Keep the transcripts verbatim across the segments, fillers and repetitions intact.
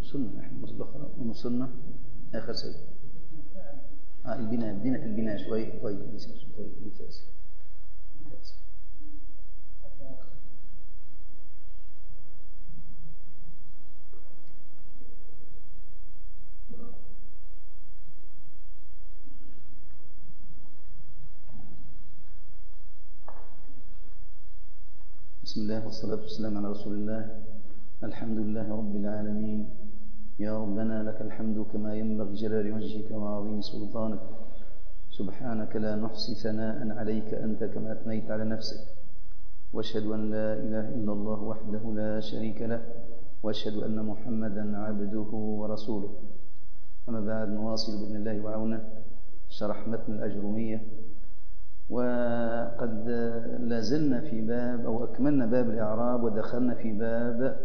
سنة احنا الأخرى وصلنا آخر شيء. آه البناء بدينا في البناء شوي. طيب طيب ممتاز ممتاز. بسم الله والصلاة والسلام على رسول الله. الحمد لله رب العالمين. يا ربنا لك الحمد كما ينبغي جلال وجهك وعظيم سلطانك. سبحانك لا نحصي ثناء عليك أنت كما أثنيت على نفسك. واشهد أن لا إله إلا الله وحده لا شريك له، واشهد أن محمدا عبده ورسوله. أما بعد، نواصل بإذن الله وعونه شرح متن الأجرومية، وقد لازلنا في باب أو أكملنا باب الإعراب ودخلنا في باب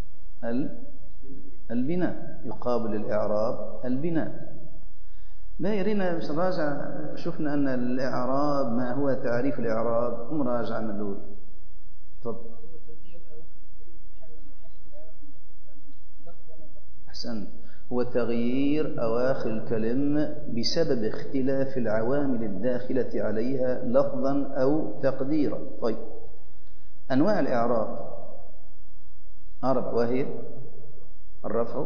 البناء. يقابل الإعراب البناء. ما يرينا مش نراجع. شفنا أن الإعراب ما هو تعريف الإعراب، مراجعة من الأول. تفضل. أحسن. هو تغيير أواخر الكلم بسبب اختلاف العوامل الداخلة عليها لفظا أو تقديرا. طيب، أنواع الإعراب أربع، وهي الرفع،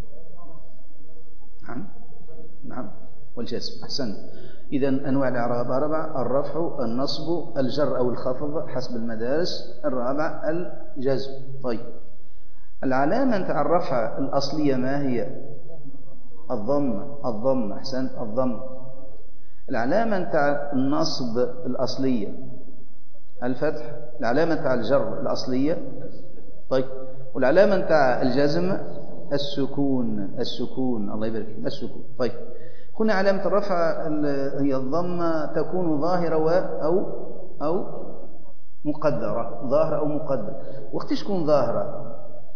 نعم نعم والجزم. أحسن. إذن أنواع الإعراب أربع: الرفع، النصب، الجر أو الخفض حسب المدارس، الرابع الجزم. طيب، العلامة نتاع الرفع الأصلية ما هي؟ الضمة. الضمة. أحسنت، الضمة. العلامة نتاع النصب الأصلية الفتح. العلامة نتاع الجر الأصلية. طيب، والعلامة نتاع الجزم السكون. السكون، الله يبارك فيك، السكون. طيب، هنا علامة الرفع هي الضمة، تكون ظاهرة أو أو مقدرة. ظاهرة أو مقدرة. وقت تكون ظاهرة؟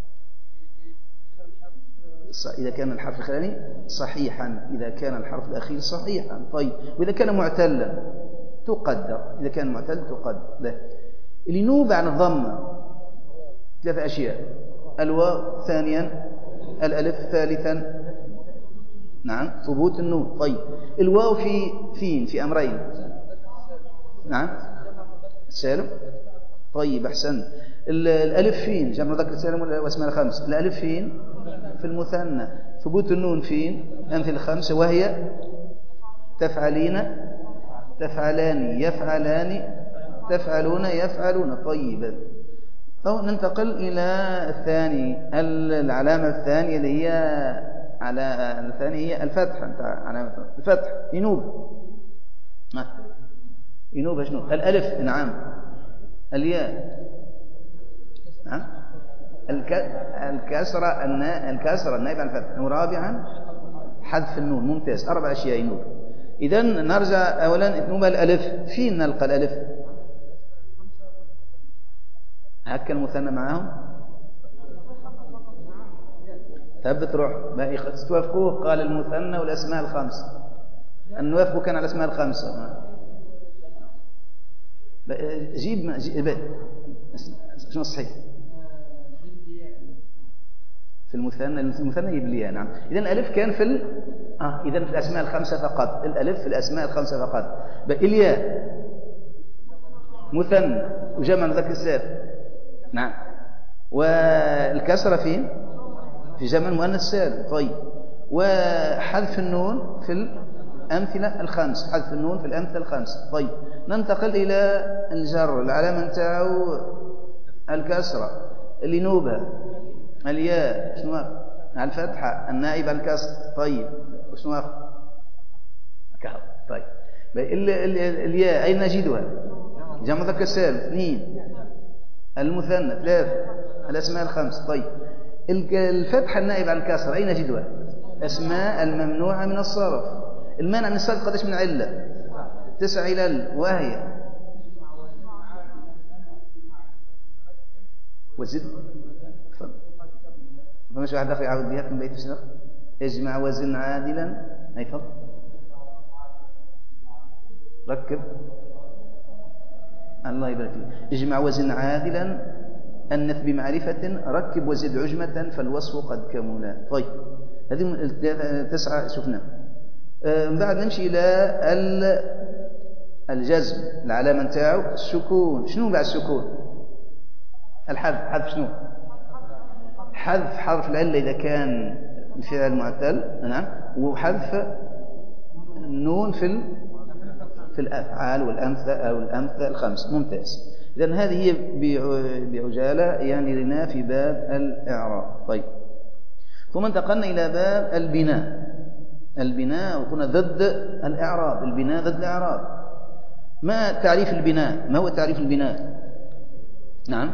إذا كان الحرف الأخير صحيحا، إذا كان الحرف الأخير صحيحا. طيب، وإذا كان معتلا تقدر. إذا كان معتل تقدر. لا، اللي نوب عن الضمة ثلاثة أشياء: الواو، ثانيا الألف، ثالثا نعم ثبوت النون. طيب، الواو في فين في أمرين. نعم سالم. طيب، أحسن. الألف فين؟ جمع مذكر سالم واسمها الخمس. الألف فين؟ في المثنى. ثبوت النون فين؟ أمثل الخمسة، وهي تفعلين، تفعلان، يفعلان، تفعلون، يفعلون. طيب، أو ننتقل إلى الثاني. العلامة الثانية اللي هي على الثانية هي الفتح. علامة الفتح ينوب. ينوب شنو؟ الألف، نعم. الياء، نعم. الكسرة، الكسرة النائب عن الفتح. ورابعا حذف النون. ممتاز. أربع أشياء ينوب. إذن نرجع أولا نوب الألف. فين نلقى الألف؟ هكا المثنى معهم. ثبت روح. توافقوه. قال المثنى والأسماء الخمس. أن نوافقوا كان على الأسماء الخمسة. جيب ما جيب. شنو الصحيح؟ في المثنى. المثنى يجيب لي. نعم. إذن الألف كان في ال... آه إذن في الأسماء الخمسة فقط. الألف في الأسماء الخمسة فقط. الياء مثنى وجمع مذكر سالم. نعم. والكسرة فين؟ في جمع المؤنث سالم. طيب، وحذف النون في الأمثلة الخمس. حذف النون في الأمثلة الخمس. طيب، ننتقل إلى الجر. العلامة نتاعو الكسرة اللي نوبها الياء. شنو على الفتحة النائب عن الكسر. طيب، وشنو آخر؟ طيب، الياء أين نجدها؟ جمع مذكر سالم. اثنين. المثنى. ثلاثة. الأسماء الخمس. طيب، الفتحة النائب عن الكسر أين نجدها؟ أسماء الممنوعة من الصرف. المانع من الصرف قداش من علة؟ تسع علل، وهي وزد. فمش واحد أخي يعود بها من بيت الشرق. اجمع وزن عادلا. أي فضل. ركب. الله يبارك فيك. اجمع وزن عادلا أنث بمعرفة ركب وزد عجمة فالوصف قد كملا. طيب هذه تسعة شفنا. من بعد نمشي إلى الجزم، العلامة نتاعو السكون. شنو بعد السكون؟ الحذف. حذف شنو؟ حذف حرف العلة إذا كان الفعل معتل، نعم، وحذف النون في في الأفعال والأمثلة أو الأمثلة الخمس. ممتاز. إذن هذه هي بعجالة يعني لنا في باب الإعراب. طيب ثم انتقلنا إلى باب البناء. البناء وكنا ضد الإعراب. البناء ضد الإعراب. ما تعريف البناء؟ ما هو تعريف البناء؟ نعم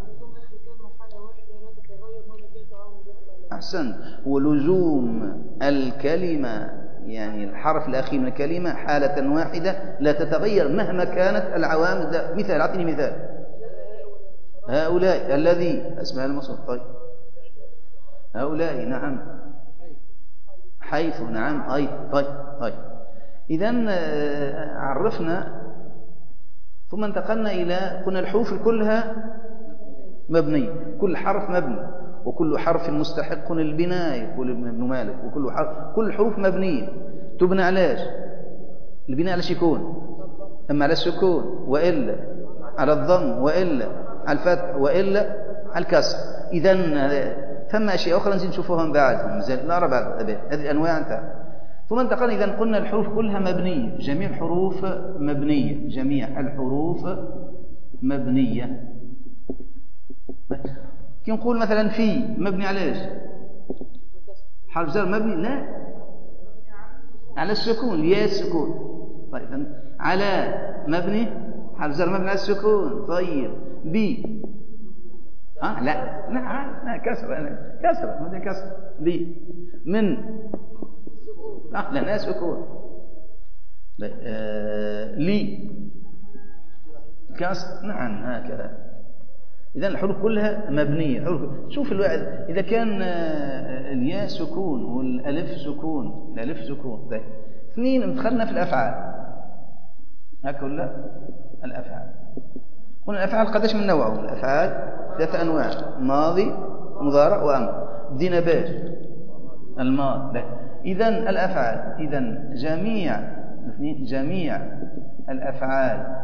أحسن. هو لزوم الكلمة، يعني الحرف الأخير من الكلمة حالة واحدة لا تتغير مهما كانت العوامل. مثال، أعطيني مثال. هؤلاء الذي اسمها المصدر. طيب هؤلاء، نعم. حيث، نعم. أي طيب طيب إذن عرفنا. ثم انتقلنا إلى قلنا الحروف كلها مبنية، كل حرف مبني، وكل حرف مستحق للبناء، يقول ابن مالك. وكل حرف كل حروف مبنية تبنى علاش؟ البناء على شيكون، أما على السكون، وإلا على الضم، وإلا على الفتح، وإلا على الكسر. إذن ثم أشياء أخرى نزيد نشوفوها من بعدهم. لا ربع هذه الأنواع انتهى. ثم انتقلنا. إذن قلنا الحروف كلها مبنية، جميع الحروف مبنية، جميع الحروف مبنية. كي نقول مثلا في مبني على ايش؟ حرف جر مبني؟ لا، على السكون، يا السكون. طيب على مبني، حرف جر مبني على السكون. طيب بي اه لا لا لا كسر، كسر مبني كسر. بي من اه لا سكون. آه لي كسر، نعم هكذا. إذن الحروف كلها مبنية. شوف الواحد إذا كان الياء سكون والألف سكون، الألف سكون. طيب اثنين دخلنا في الأفعال. هكذا ولا الأفعال؟ قلنا الأفعال قداش من نوعهم؟ الأفعال ثلاثة أنواع: ماضي، مضارع، وأمر. بدينا باش الماضي. إذن الأفعال، إذن جميع جميع الأفعال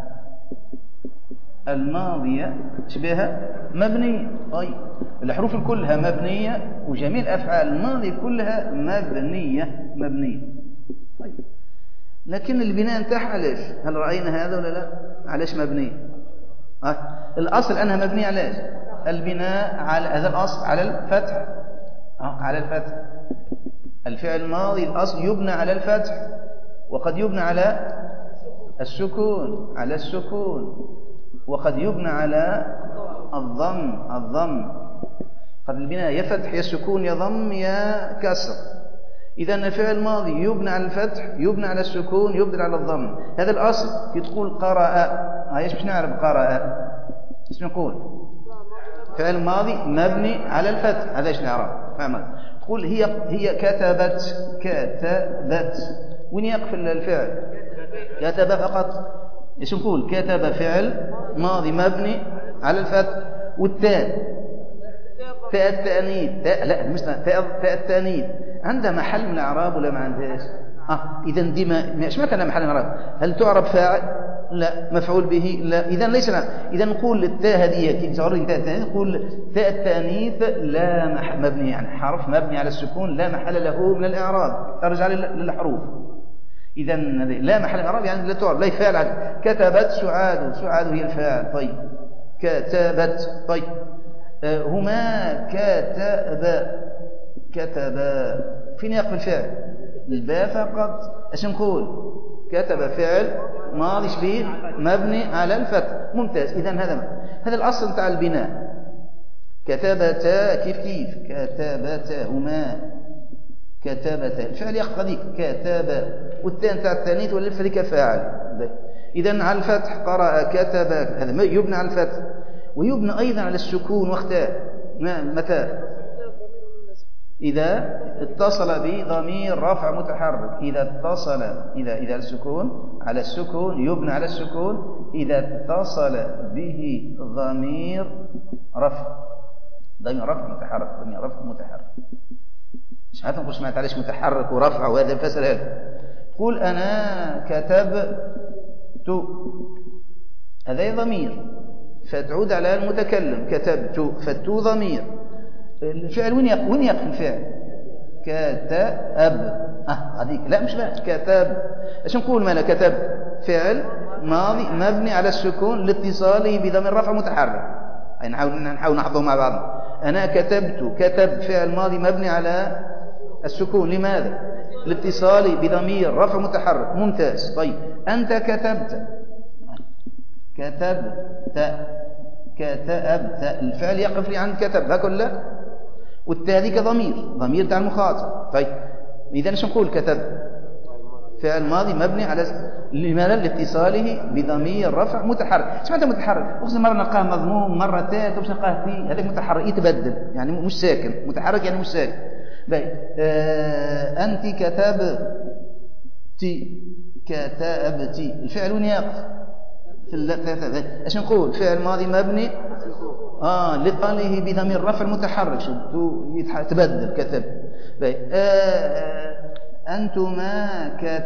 الماضية شبهها مبنية. طيب الحروف كلها مبنية، وجميع الأفعال الماضية كلها مبنية مبنية. طيب لكن البناء نتاعها علاش؟ هل رأينا هذا ولا لا؟ علاش مبنية؟ أه؟ الأصل أنها مبنية علاش؟ البناء على هذا الأصل على الفتح. أه؟ على الفتح. الفعل الماضي الأصل يبنى على الفتح، وقد يبنى على السكون، على السكون، وقد يبنى على الضم، الضم. قد البناء يا فتح يا سكون يا ضم يا كسر. إذا الفعل الماضي يبنى على الفتح، يبنى على السكون، يبنى على الضم. هذا الأصل. كي تقول قرأ، ايش باش نعرف قرأ؟ ايش نقول؟ فعل ماضي مبني على الفتح، هذا ايش نعرف؟ فهمت؟ تقول هي هي كتبت، كتبت، وين يقف الفعل؟ كتب فقط. ايش نقول؟ كتب فعل ماضي مبني على الفتح. والتاء، تاء التأنيث، تاء لا مش تاء، تاء التأنيث عندها محل من الإعراب ولا ما عندهاش؟ اه اذا دي ما ايش معنى محل من الإعراب؟ هل تعرب فاعل؟ لا. مفعول به؟ لا. اذا ليس لا. اذا نقول التاء هذه كي تعرب تاء التأنيث نقول تاء التأنيث لا محل، مبني يعني حرف مبني على السكون لا محل له من الإعراب. ترجع للحروف. إذا لا محل إعراب يعني لا تعرب، لا فاعل. كتبت سعاد، سعاد هي الفاعل. طيب كتبت. طيب آه هما كتب، كتب، فين يقف الفعل؟ الباء فقط. ايش نقول؟ كتب فعل ماضي شبيه مبني على الفتح. ممتاز. إذا هذا هذا الأصل تاع البناء. كتبتا كيف كيف، كتبتا هما، كتبتا الفعل يقف هذيك كتب، والثاني تاع التانيث والالف هذيك فاعل. اذا على الفتح قرأ، كتب، هذا يبنى على الفتح، ويبنى ايضا على السكون. واختار متى؟ إذا اتصل به ضمير رفع متحرك. إذا اتصل إذا إذا السكون على السكون يبنى على السكون إذا اتصل به ضمير رفع ضمير رفع متحرك ضمير رفع متحرك. مش عارف نقول سمعت علاش متحرك ورفع وهذا الفسر هذا. تقول أنا كتبت هذا ضمير فتعود على المتكلم كتبت فالتو ضمير. الفعل وين يقف وين يقف الفعل؟ كتب اه هذيك لا مش لا كتب. اش نقول مالا كتب فعل ماضي مبني على السكون لاتصاله بضمير رفع متحرك. اي نحاول نحاول نحفظه مع بعض. انا كتبت كتب فعل ماضي مبني على السكون لماذا؟ لاتصاله بضمير رفع متحرك. ممتاز. طيب انت كتبت كتبت كتبت الفعل يقف لي عند كتب هكذا لا والتاء هذيك ضمير ضمير تاع المخاطب. طيب اذا ايش نقول؟ كتب فعل ماضي مبني على لماذا؟ لاتصاله بضمير رفع متحرك. سمعت متحرك وخصوصا مره نلقاه مضموم مره تاء وباش نلقاه في هذاك متحرك يتبدل يعني مش ساكن. متحرك يعني مش ساكن. باهي آه انت كتبتي كتبتي الفعل وين يقف؟ في الثلاثه. ايش نقول؟ فعل ماضي مبني اه لطاله بضمير رفع متحرك شو يتبدل كتب. آه انتما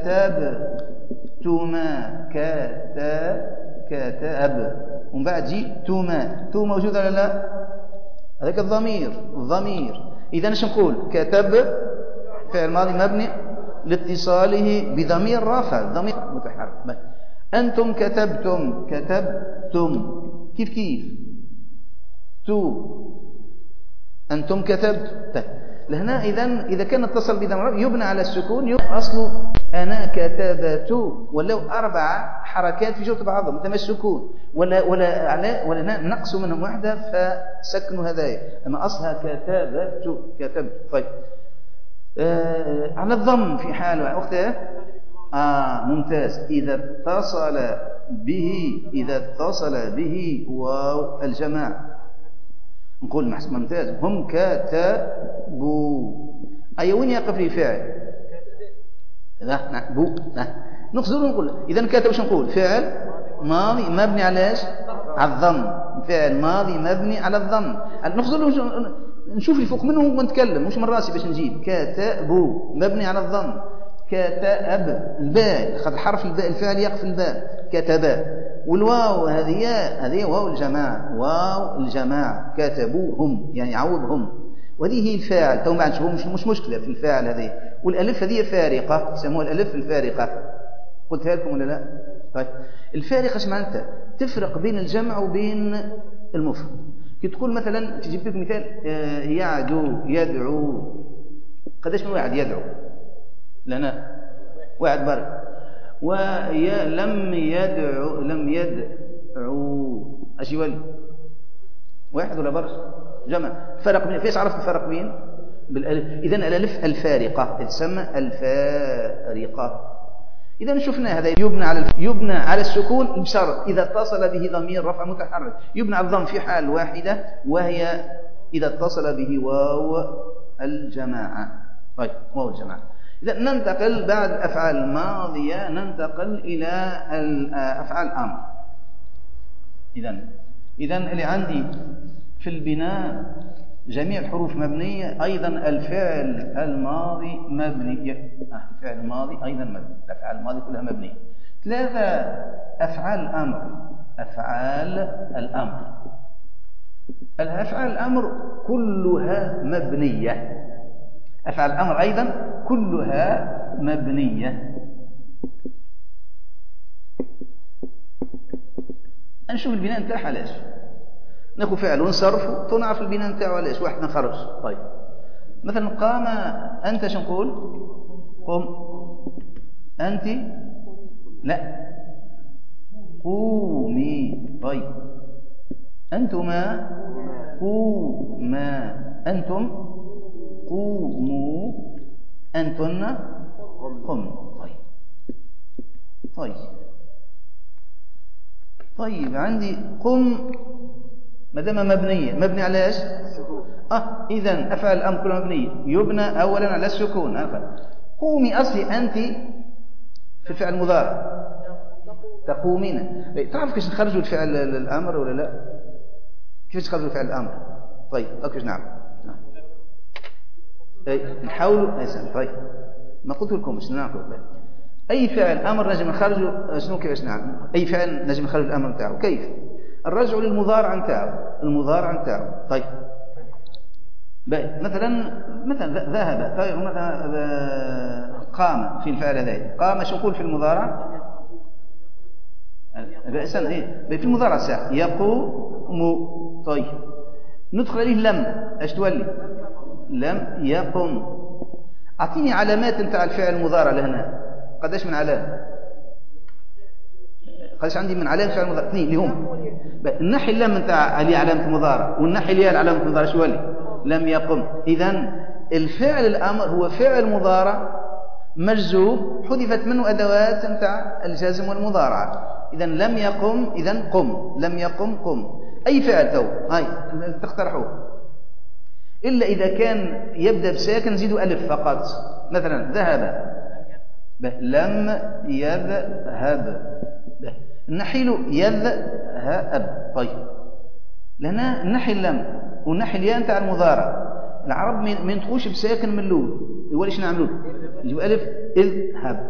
كتبتما كتب كتب ومن بعد جئتما تو موجود ولا لا؟ هذاك الضمير الضمير. اذا ايش نقول؟ كتب فعل ماضي مبني لاتصاله بضمير رفع ضمير متحرك. انتم كتبتم كتبتم كيف كيف تو أنتم كتبت لهنا. إذن إذا كان اتصل بضمير يبنى على السكون أصله أنا كتبت ولو أربع حركات في جوة بعضهم مثل السكون ولا ولا على ولا نقص منهم واحدة فسكنوا هذايا. أما أصلها كتبت كتبت. طيب آه على الضم في حال أختها آه ممتاز. إذا اتصل به إذا اتصل به واو الجماعة نقول ممتاز. هم كتبوا أي وين يقف لي فعل؟ لا بو لا نقصد نقول إذا كتب وش نقول؟ فعل ماضي مبني على ايش؟ على الضم. فعل ماضي مبني على الضم. نقصد نشوف اللي فوق منه ونتكلم مش من راسي باش نجيب. كتبوا مبني على الضم. كتب الباء خذ حرف الباء الفعل يقف الباء كتب. والواو هذه هذه واو الجماعة واو الجماعة كتبوهم يعني يعوضهم وهذه هي الفاعل. تو بعد شوفوا مش مش مشكلة في الفاعل هذه. والألف هذه فارقة يسموها الألف الفارقة. قلتها لكم ولا لا؟ طيب الفارقة ايش معناتها؟ تفرق بين الجمع وبين المفرد. كي تقول مثلا تجيب لك مثال يعدو يدعو قداش من واحد يدعو؟ لنا واحد برك. ويا لم يدعو لم يدعو اش يولي؟ واحد ولا برشا؟ جمع. فرق بين كيفاش عرفت الفرق بين؟ بالالف. اذا الالف الفارقه تسمى الفارقه. اذا شفنا هذا يبنى على الف... يبنى على السكون بشرط اذا اتصل به ضمير رفع متحرك. يبنى على الضم في حال واحده وهي اذا اتصل به واو الجماعه. طيب واو الجماعه. إذا ننتقل بعد الأفعال الماضية ننتقل إلى أفعال الأمر. إذا إذا اللي عندي في البناء جميع الحروف مبنية. أيضا الفعل الماضي مبني. الفعل الماضي أيضا مبني. الأفعال الماضي كلها مبنية. ثلاثة أفعال الأمر. أفعال الأمر الأفعال الأمر كلها مبنية. أفعال الأمر أيضا كلها مبنية. نشوف البناء نتاعها علاش. ناخذ فعل ونصرف ونعرف البناء نتاعو علاش واحد نخرج. طيب مثلا قام أنت شو نقول؟ قم أنت لا قومي. طيب أنتما قوما أنتم قوموا أنتن قم. طيب طيب طيب عندي قم مادام مبنية مبني على ايش؟ اه اذا افعال الامر كلها مبنيه يبنى اولا على السكون. قومي اصلي انت في الفعل المضارع تقومين. تعرف كيف نخرجوا الفعل الامر ولا لا؟ كيف نخرجوا الفعل الامر؟ طيب اوكي نعم اي نحاولوا احسن. طيب ما قلت لكم شنو نعمل؟ اي فعل امر نجم نخرجوا شنو كيفاش نعمل؟ اي فعل نجم نخرج الامر نتاعو كيف؟ الرجع للمضارع نتاعو المضارع نتاعو. طيب باهي مثلا مثلا ذهب طيب مثلا قام في الفعل هذا قام شو نقول في المضارع؟ بأسن ايه في المضارع ساعة يقوم. طيب ندخل عليه لم ايش تولي؟ لم يقم. اعطيني علامات نتاع الفعل المضارع لهنا. قداش من علامة؟ قداش عندي من علامة فعل المضارع؟ اثنين اللي هم الناحية اللام نتاع اللي علامة المضارع والناحية اللي علامة المضارع شو ولي؟ لم يقم. إذن الفعل الأمر هو فعل مضارع مجزوم حذفت منه أدوات نتاع الجزم والمضارعة. إذن لم يقم إذن قم لم يقم قم. أي فعل تو هاي تقترحوه إلا إذا كان يبدأ بساكن نزيدوا ألف فقط. مثلا ذهب لم يذهب نحيل يذهب. طيب لهنا نحي اللم ونحي الياء نتاع المضارع. العرب ما ينطقوش بساكن من الاول يقول ايش نعملوا؟ نجيب الف اذهب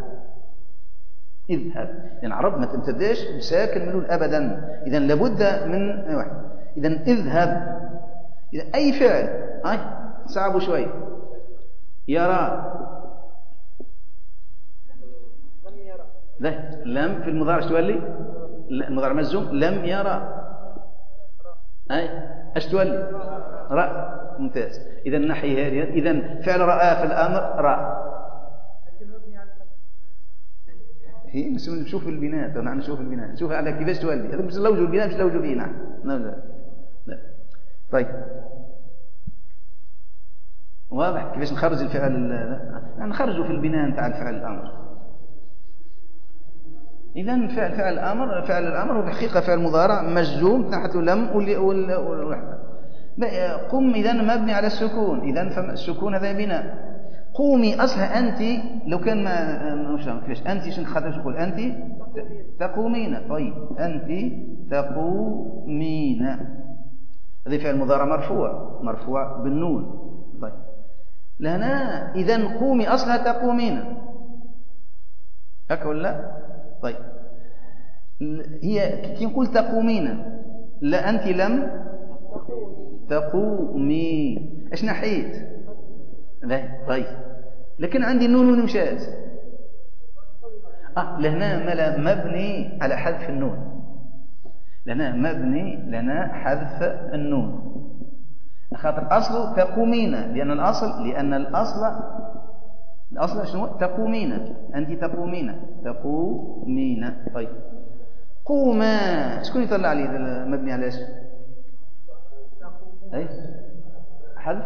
اذهب. يعني العرب ما تبداش بساكن من الاول ابدا. اذا لابد من واحد. اذا اذهب. اذا اي فعل هاي صعبوا شوي. يرى لا لم في المضارع شو تولي؟ المضارع مجزوم لم يرى. اي ايش تولي؟ راى. ممتاز. اذا الناحيه هذه اذا فعل راى في الامر راى. هي نشوف البناء نحن نشوف البناء نشوف على كيفاش تولي. هذا مش لوجه البناء مش لوجه فيه. نعم لا لا لا. طيب واضح كيفاش نخرج الفعل؟ لا نخرجه في البناء نتاع الفعل الامر. إذن فعل فعل الأمر فعل الأمر وبحقيقة فعل مضارع مجزوم تحت لم والوحدة. قم إذن مبني على السكون. إذن فالسكون هذا بناء. قومي أصلها أنت لو كان ما مش كيفاش أنت شنو خاطر نقول أنت تقومين. طيب أنت تقومين هذا فعل مضارع مرفوع مرفوع بالنون. طيب لهنا إذن قومي أصلها تقومين هكا ولا؟ طيب هي كي نقول تقومين لا أنت لم تقومي ايش نحيت؟ لا طيب لكن عندي النون ونمشات اه لهنا مبني على حذف النون. لهنا مبني لنا حذف النون خاطر أصله تقومين لأن الأصل لأن الأصل الأصل شنو؟ تقومين أنت تقومين تقومين. طيب قوما شكون يطلع لي مبني على ايش؟ أي حذف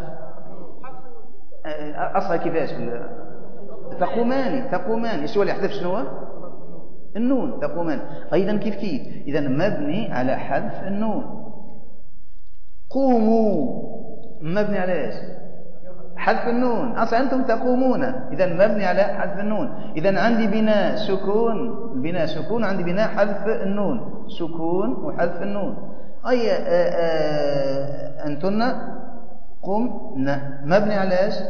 أصلها كيفاش؟ تقومان تقومان ايش هو اللي يحذف شنو؟ النون تقومان. أيضا كيف كيف إذا مبني على حذف النون. قوموا مبني على ايش؟ حذف النون. أصلا أنتم تقومون إذا مبني على حذف النون. إذا عندي بناء سكون البناء سكون عندي بناء حذف النون سكون وحذف النون. أي أنتن قمنا مبني على إيش؟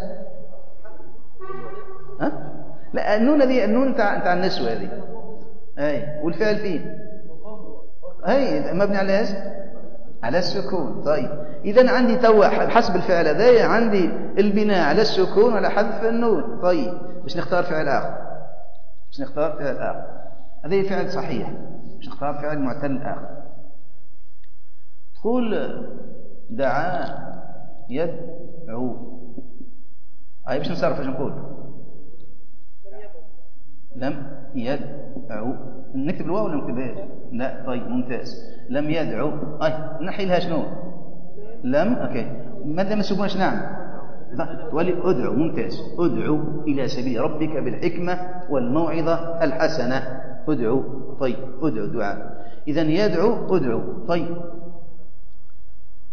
ها؟ لا النون هذه النون تاع تاع النسوة هذه. أي والفعل فيه أي مبني على إيش؟ على السكون. طيب إذا عندي توا حسب الفعل هذا عندي البناء على السكون وعلى حذف النون. طيب باش نختار فعل آخر باش نختار فعل آخر هذا فعل صحيح باش نختار فعل معتل آخر. تقول دعا يدعو هاي باش نصرف باش نقول لم يدعو. نكتب الواو ولا نكتبهاش؟ لا طيب ممتاز. لم يدعو اي نحي لها شنو؟ لم اوكي ماذا ما سكونش نعم تولي ادعو. ممتاز. ادعو الى سبيل ربك بالحكمه والموعظه الحسنه. ادعو. طيب ادعو دعاء. اذا يدعو ادعو. طيب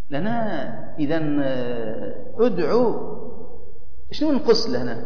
لهنا إذا أدعو شنو نقص لهنا؟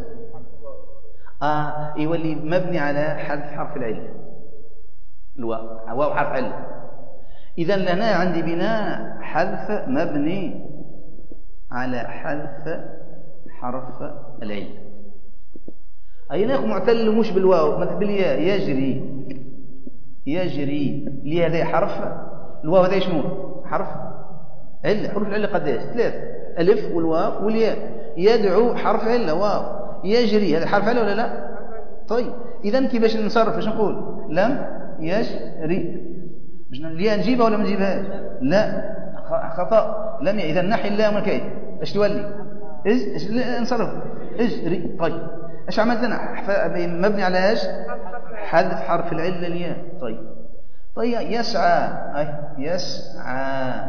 آه يولي مبني على حذف حرف العلة، الواو واو حرف علة. إذا لهنا عندي بناء حذف مبني على حذف حرف العلة. أي ناخذ معتل مش بالواو مثل بالياء، يجري يجري لي هذا حرف، الواو هذا شنو؟ حرف علة. حروف العلة قداش؟ ثلاث، ألف والواو والياء. يدعو حرف علة واو، يجري هذا حرف علة ولا لا؟ طيب إذا كيفاش نصرف؟ ايش نقول؟ لم يجري. الياء نجيبها ولا ما نجيبهاش؟ لا خطأ. لم ي... إذا نحي اللام والكيف ايش تولي؟ إج... نصرف اجري. طيب ايش عملت انا؟ مبني على ايش؟ حذف حرف العلة الياء. طيب طيب يسعى، أي يسعى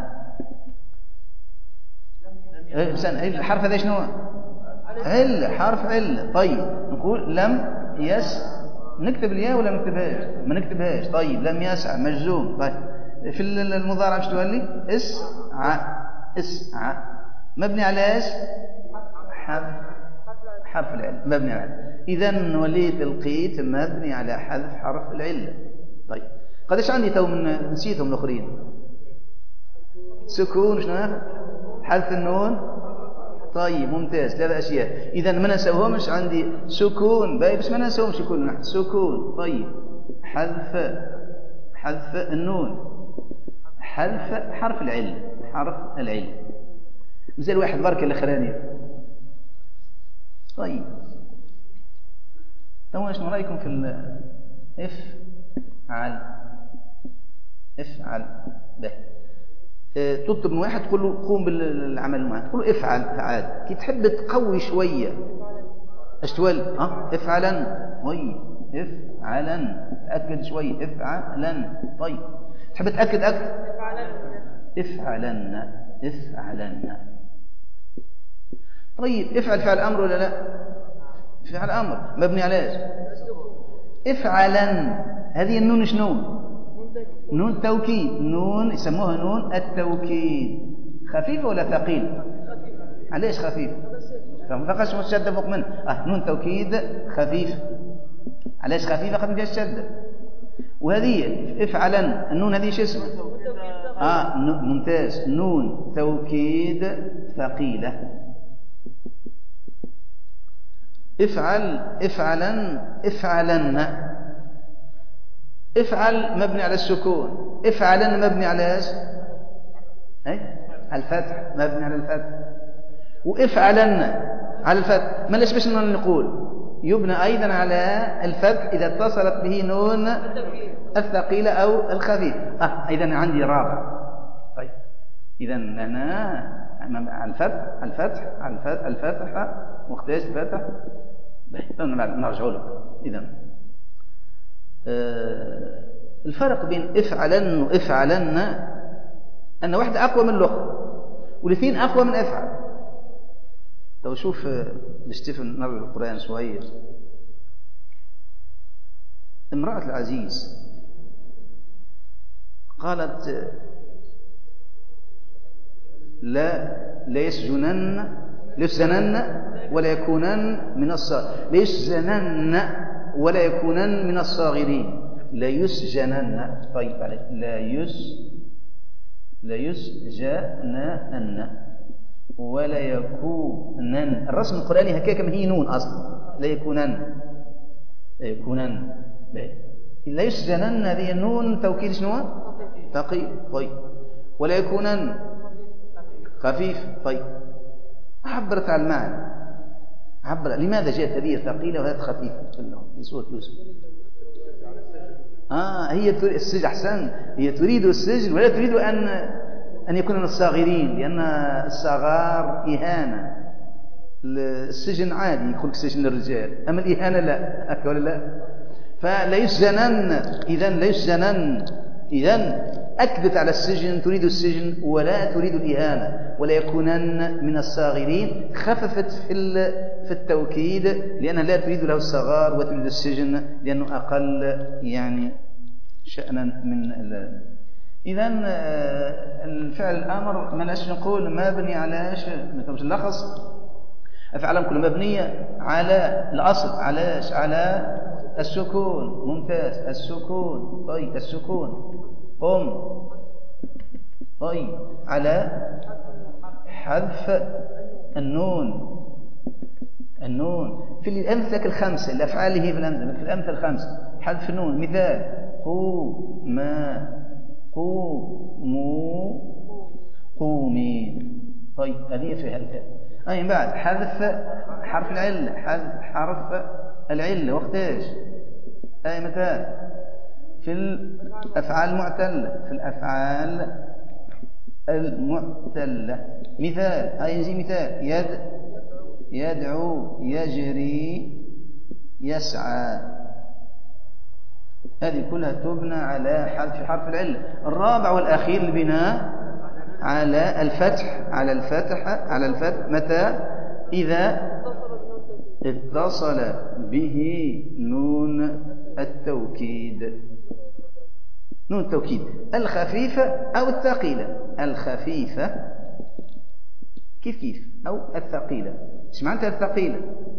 الحرف هذا شنو؟ علة، حرف علة. طيب نقول لم يس، نكتب الياء ولا ما نكتبهاش؟ ما نكتبهاش. طيب لم يسعى مجزوم. طيب في المضارع ايش تولي؟ اسعى اسعى مبني على ايش؟ حذف حرف العلة، مبني على. إذا وليت لقيت مبني على حذف حرف العلة. طيب قداش عندي تو من نسيتهم الآخرين؟ سكون، شنو حذف النون. طيب ممتاز، ثلاث أشياء. إذا ما ننساهمش، عندي سكون باي بس ما ننساهمش كلنا. سكون طيب، حذف حذف النون، حذف حرف العلة، حرف العلة. مثال واحد بركة الأخراني. طيب تو شنو رايكم في ال افعل افعل به؟ تطلب من واحد تقول له قوم بالعمل معه، تقول له افعل فعال. كي تحب تقوي شويه اش تولي؟ ها افعلا. طيب افعلا، تاكد شويه افعلا. طيب تحب تاكد اكثر؟ افعلن افعلن. طيب افعل فعل امر ولا لا؟ فعل امر مبني على ايش؟ افعلن. هذه النون شنو؟ نون توكيد. نون يسموها نون التوكيد. خفيفه ولا ثقيل؟ علاش خفيف؟ ما فقاش الشده فوق منه. اه نون توكيد خفيف. علاش خفيفه؟ قد فيها الشده. وهذه افعلن النون هذه شو اسمها؟ اه ممتاز، نون توكيد ثقيله. افعل افعلن افعلن. افعل مبني على السكون، افعلن مبني على ايش؟ اي الفتح، مبني على الفتح. وافعلن على الفتح. ما ليش باش نقول يبنى ايضا على الفتح اذا اتصلت به نون الثقيله او الخفيف. اه اذا عندي رابع. طيب اذا هنا على الفتح على الفتح على الفتح الفتح وقتاش الفتح؟ نرجعوا له. اذا آه الفرق بين افعلن وافعلن ان واحده اقوى من الاخرى والاثنين اقوى من افعل. لو شوف باش نرجع القران شويه. امراه العزيز قالت لا لا يسجنن ليسجنن ولا يكونن من الصاغرين. ليسجنن ولا يكونن من الصاغرين. لا يسجنن. طيب عليك. لا يس لا يسجنن ولا يكونن. الرسم القرآني هكاك ما هي نون أصلا. لا يكونن لا يكونن. لا يسجنن هذه النون توكيد شنو؟ ثقيل. طيب ولا يكونن خفيف. طيب عبرت عن المعنى. عبر لماذا جاءت هذه ثقيلة وهذه خفيفة في سورة يوسف؟ آه هي السجن. أحسن، هي تريد السجن ولا تريد أن أن يكون من الصاغرين، لأن الصغار إهانة. السجن عادي يقول لك سجن للرجال، أما الإهانة لا. أكثر ولا لا؟ فلا يسجنن. إذا لا يسجنن. إذا أكدت على السجن، تريد السجن ولا تريد الإهانة. ولا يكونن من الصاغرين خففت في في التوكيد لأنها لا تريد له الصغار وتريد السجن لأنه أقل يعني شأنا من إذا الفعل الأمر ما ناش نقول مبني على ايش؟ ما نلخص أفعالهم كلها مبنية على الأصل على ايش؟ على السكون. ممتاز. السكون. طيب السكون. قم. طيب على حذف النون. النون في الأمثلة الخمسة الأفعال اللي هي في الأمثلة في الأمثلة الخمسة حذف النون. مثال قو ما قوموا قومي. طيب هذه فيها الفعل. أي بعد حذف حرف العلة. حذف حرف العلة وقت ايش؟ أي متى؟ في الأفعال المعتلة. في الأفعال المعتلة. مثال أي يجي مثال يد يدعو يجري يسعى. هذه كلها تبنى على حذف حرف العلة. الرابع والأخير البناء على الفتح. على الفتح على الفتح متى؟ إذا اتصل به نون التوكيد. نون التوكيد الخفيفة أو الثقيلة. الخفيفة كيف كيف أو الثقيلة. ايش معناتها الثقيلة؟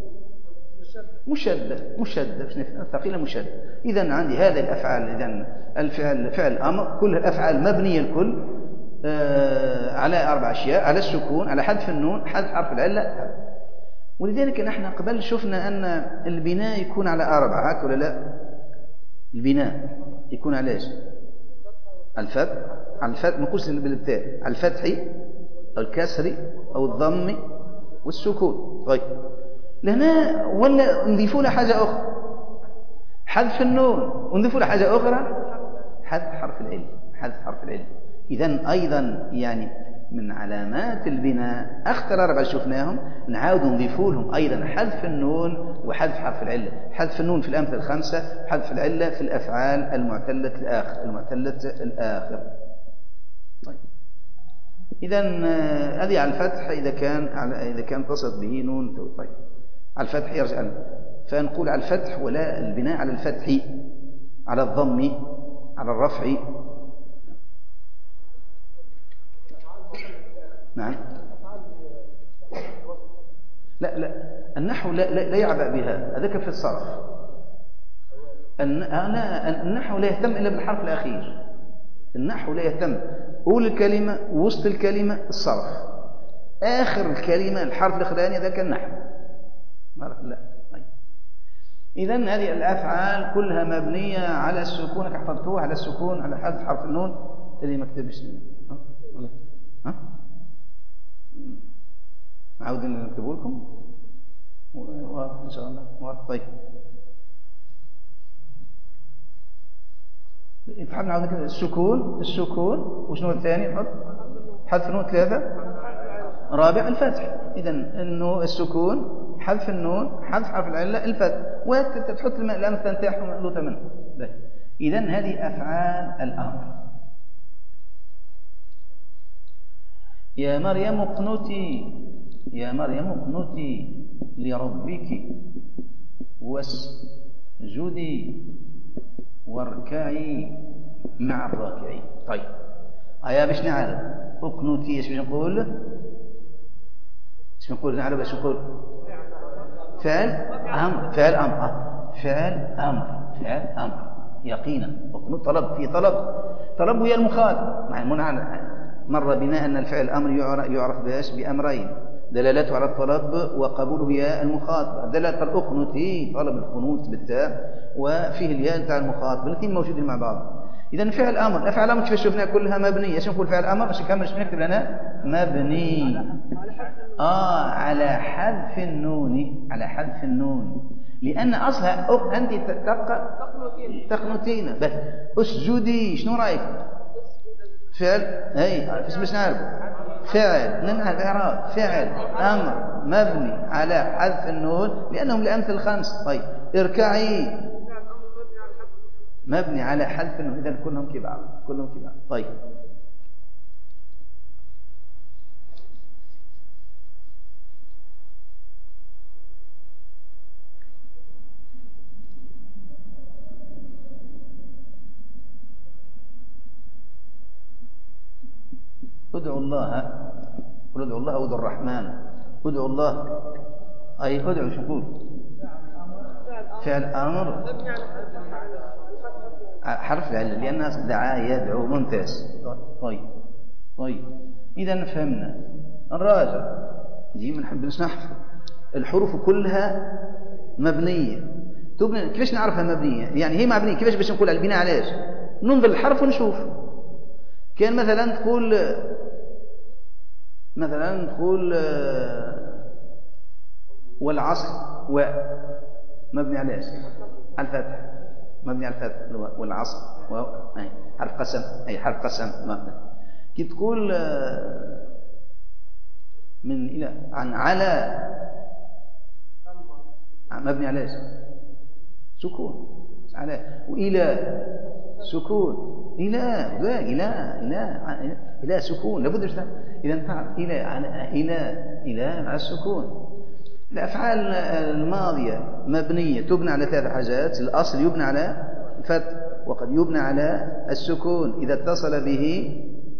مشدة. مشدة. الثقيلة مشدة. إذن عندي هذه الأفعال. إذن الفعل فعل الأمر كل الأفعال مبنية الكل آه على أربع أشياء: على السكون، على حذف النون، حذف حرف العلة. ولذلك نحن قبل شفنا أن البناء يكون على أربعة. هكذا ولا لا؟ البناء يكون على ايش؟ الفتح. على الفتح ما نقولش بالبتاء. على الفتح أو الكسر أو الضم والسكون. طيب لهنا ولا نضيفوا له حاجة أخرى حذف النون ونضيفوا له حاجة أخرى حذف حرف العلة. حذف حرف العلة. إذن أيضا يعني من علامات البناء أخطر أربعة شفناهم نعاود نضيفوا لهم أيضا حذف النون وحذف حرف العلة. حذف النون في الأمثلة الخمسة، حذف العلة في الأفعال المعتلة الآخر. المعتلة الآخر. طيب إذن هذه على الفتح إذا كان على إذا كان اتصلت به نون. طيب على الفتح يرجع لنا. فنقول على الفتح ولا البناء على الفتح، على الضم، على الرفع. نعم. لا لا النحو لا لا, لا يعبأ بها. هذاك في الصرف. لا النحو لا يهتم إلا بالحرف الأخير. النحو لا يهتم أول الكلمة وسط الكلمة الصرف، آخر الكلمة الحرف الأخراني ذاك النحو. لا. طيب إذن هذه الأفعال كلها مبنية على السكون. حفظتوها على السكون، على حذف حرف النون. اللي ما كتبش ها عاودين نكتبوا لكم ان شاء الله. طيب نحب نعاود كده السكون. السكون وشنو الثاني؟ نحط حذف النون. ثلاثة. رابع الفتح. اذا انه السكون، حذف النون، حذف حرف العله، الفتح، وتحط الامثله نتاعهم مألوفه منه. اذا هذه افعال الامر. يا مريم اقنتي. يا مريم اقنتي لربك واسجدي واركعي مع الراكعين. طيب هيا باش نعرف اقنتي ايش نقول؟ ايش نقول؟ نعرف ايش نقول؟ فعل امر. فعل امر. فعل امر. فعل امر يقينا. اقنت طلب. في طلب. طلب ويا المخاطب. مع مر بنا أن الفعل الأمر يعرف باش بأمرين: دلالته على الطلب وقبوله يا المخاطب. دلالة الأقنتي طلب القنوت بالتاء وفيه الياء تاع المخاطب، الاثنين موجودين مع بعض. إذا فعل الأمر. الأفعال الأمر كيف شفنا كلها مبنية. ايش نقول فعل الأمر؟ باش نكمل ايش نكتب لنا؟ مبني آه على حذف النون. على حذف النون لأن أصلها أنت تبقى تقنتين. بس اسجدي شنو رأيك؟ فعل اي باش نعرف فعل. نعرف اعراب فعل امر مبني على حذف النون لانهم الامثله الخمس. طيب اركعي مبني على حذف النون. اذا كلهم كبار. كلهم كبار. طيب ادعوا الله، قل ادعوا الله وادعوا الرحمن، ادعوا الله أي ادعوا. شو يقول؟ فعل أمر حرف العلة لأنها دعا يدعو. ممتاز. طيب طيب إذا فهمنا. الراجع دي بنحب نحفظ الحروف كلها مبنية. تبني كيفاش نعرفها مبنية؟ يعني هي مبنية كيفاش باش نقول البناء؟ علاش؟ ننظر الحرف ونشوف. كان مثلا تقول مثلا تقول والعصر و مبني على ايش؟ على الفتح، مبني على الفتح والعصر و اي حرف قسم، اي حرف قسم مبني. كي تقول من الى عن على مبني على ايش؟ سكون على. والى سكون الى الى الى الى سكون لابد اذا تعرف الى على الى الى مع السكون. الافعال الماضيه مبنيه تبنى على ثلاث حاجات. الاصل يبنى على الفتح وقد يبنى على السكون اذا اتصل به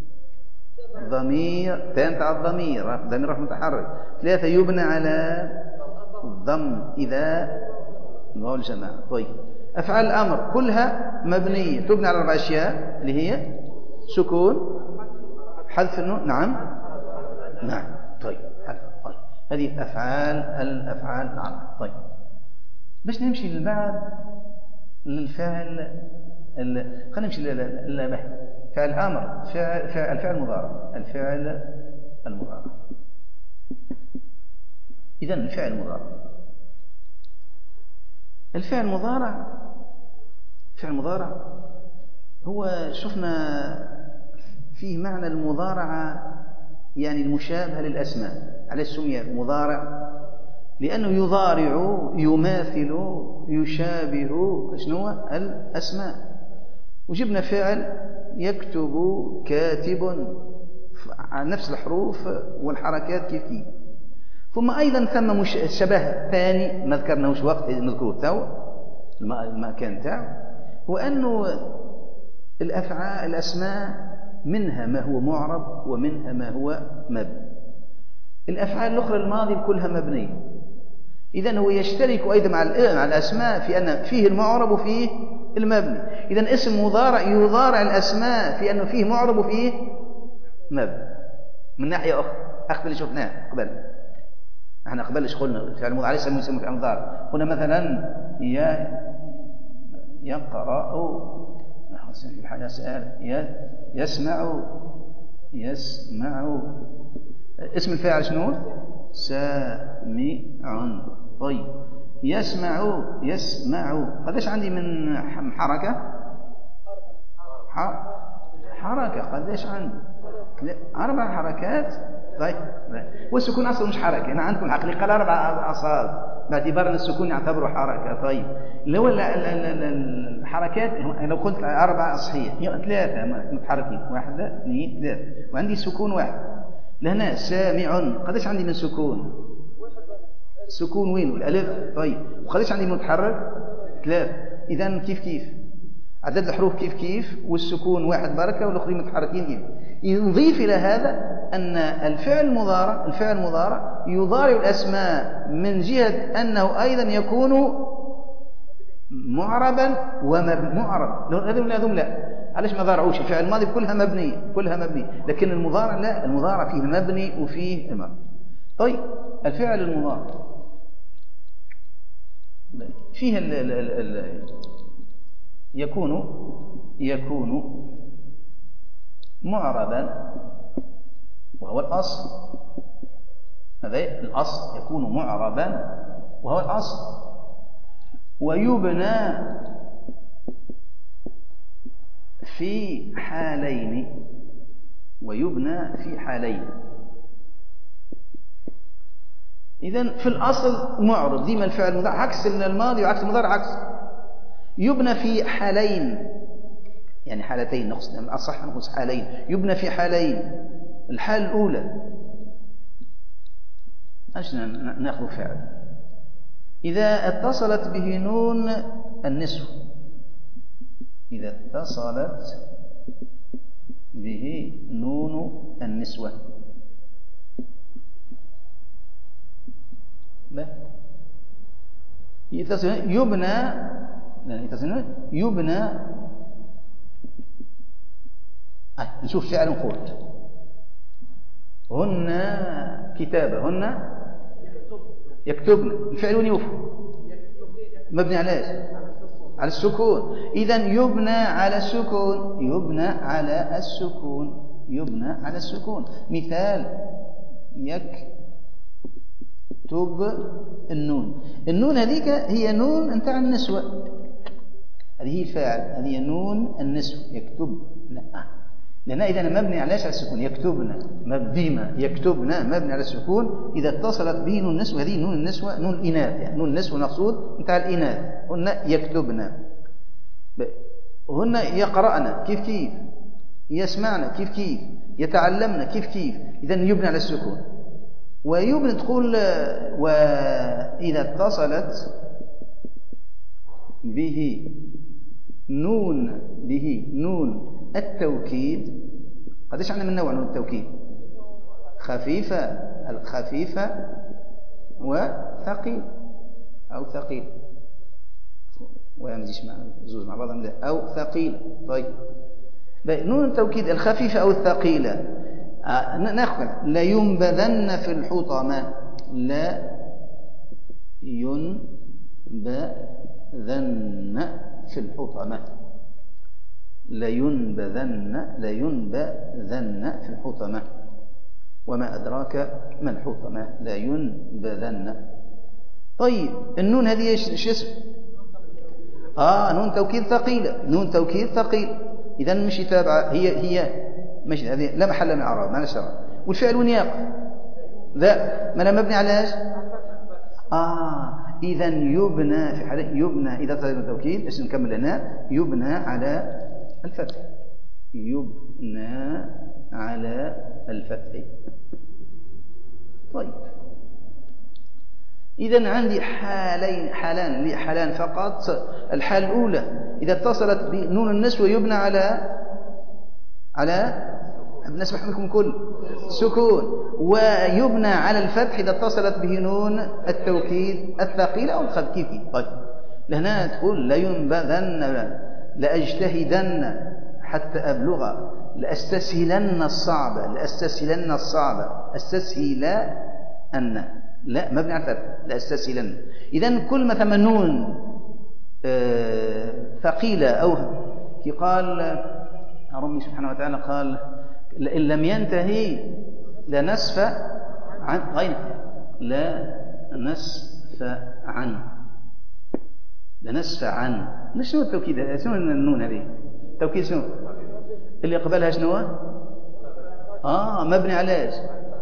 ضمير ثاني تاع الضمير ضمير رفع متحرك. ثلاثه يبنى على الضم اذا واو الجماعه. طيب افعال الامر كلها مبنيه تبنى على اربع اشياء اللي هي سكون، حذف النون. نعم نعم. طيب حذف. طيب هذه افعال الافعال الامر. طيب باش نمشي للبعد للفعل خلينا نمشي للبحث. فعل الامر فعل فعل الفعل المضارع. الفعل المضارع اذا الفعل المضارع الفعل المضارع فعل المضارع هو شفنا فيه معنى المضارعة يعني المشابهة للأسماء. علاش سمي مضارع؟ لأنه يضارع يماثل يشابه شنو الأسماء. وجبنا فعل يكتب كاتب على نفس الحروف والحركات كيف كيف. ثم أيضا ثم مش شبه ثاني ما ذكرناهوش وقت نذكره تو المكان تاعو، هو أنه الأفعال الأسماء منها ما هو معرب ومنها ما هو مبني. الأفعال الأخرى الماضي كلها مبنية. إذن هو يشترك أيضا مع الأسماء في أن فيه المعرب وفيه المبني. إذن اسم مضارع يضارع الأسماء في أنه فيه معرب وفيه مبني. من ناحية أخرى أخذ اللي شفناه قبل. احنا قبل ايش قلنا؟ فعل المضارع ليس يسمى فعل مضارع. قلنا مثلا يا يقرأ في الحاجة سؤال يسمع يسمع اسم الفاعل شنو؟ سامع. طيب يسمع يسمع قداش عندي من حركة؟ حركة قداش عندي؟ أربع حركات. طيب والسكون أصلا مش حركة. أنا عندكم العقل قال أربع أصابع باعتبار أن السكون يعتبره حركة. طيب لو الحركات لو قلت أربعة صحيح ثلاثة متحركين واحدة اثنين ثلاثة وعندي سكون واحد. لهنا سامع قداش عندي من سكون؟ سكون وين؟ الألف. طيب وقداش عندي متحرك؟ ثلاثة. إذا كيف كيف عدد الحروف كيف كيف والسكون واحد بركة والآخرين متحركين كيف. يضيف إلى هذا أن الفعل المضارع الفعل المضارع يضارع الأسماء من جهة أنه أيضا يكون معربا ومعرب. هذول لا هذول لا علاش ما ضارعوش؟ الفعل الماضي كلها مبنية كلها مبنية لكن المضارع لا، المضارع فيه مبني وفيه المبني. طيب الفعل المضارع فيه ال ال ال ال يكون يكون معربا وهو الأصل. هذا الأصل يكون معربا وهو الأصل. ويبنى في حالين ويبنى في حالين. إذن في الأصل معرب ديما الفعل المضارع عكس الماضي وعكس المضارع عكس. يبنى في حالين يعني حالتين نقص الأصح نقص حالين. يبنى في حالين. الحالة الأولى ايش ناخذ فعل إذا اتصلت به نون النسوة. إذا اتصلت به نون النسوة. لا يبنى يبنى آه. نشوف فعل نقول هن كتابة، هن يكتبن. الفعل وين يوفى؟ مبني على ايش؟ على السكون. إذن يبنى على السكون، يبنى على السكون، يبنى على السكون. مثال يكتب النون. النون هذيك هي نون نتاع النسوة، هذه هي الفاعل، هذه هي نون النسوة. يكتب لا، لأن إذا مبني على ايش؟ على السكون. يكتبنا مبديمة، يكتبنا مبني على السكون إذا اتصلت به نون النسوة. هذه نون النسوة نون الإناث، يعني نون النسوة مقصود نتاع الإناث. هن يكتبنا، هن يقرأنا كيف كيف، يسمعنا كيف كيف، يتعلمنا كيف كيف. إذا يبنى على السكون. ويبنى تقول وإذا اتصلت به نون به نون التوكيد. قديش عندنا من نوع نون التوكيد؟ خفيفة، الخفيفة وثقيل أو ثقيل، ويمزيش مع زوج مع بعضهم لا، أو ثقيل. طيب نون التوكيد الخفيفة أو الثقيلة. آه ناخذ لا ينبذن في الحطمة، لا ينبذن في الحطمة، لينبذن لينبذن في الحطمة. وما أدراك ما الحطمة، لا ينبذن. طيب النون هذه ايش اسم؟ آه نون توكيد ثقيلة، نون توكيد ثقيل. إذا مش تابعة، هي هي مش هذه لا محل من الإعراب، ما نشرع. والفعل وين يقف؟ ذا ما أنا مبني على ايش؟ آه إذا يبنى في حالة يبنى إذا طلب التوكيد. ايش نكمل هنا؟ يبنى على الفتح، يبنى على الفتح. طيب إذا عندي حالين حالان حالان فقط. الحالة الأولى إذا اتصلت بنون النسوة يبنى على على نسمح لكم كل سكون، ويبنى على الفتح إذا اتصلت به نون التوكيد الثقيلة أو الخفيفة. طيب لهنا تقول لا ينبذن، لأجتهدن حتى أبلغ، لأستسهلن الصعبة، لأستسهلن الصعبة، أستسهل أن لا مبني على الفتح، لأستسهلن. إذن كل ما ثم نون آه ثقيلة أو كي قال ربي سبحانه وتعالى قال إن لم ينتهي لنسف عن غير لا نسف عن لنسف عن. شنو التوكيد؟ شنو النون هذه؟ التوكيد شنو؟ اللي قبلها شنو؟ آه مبني على ايش؟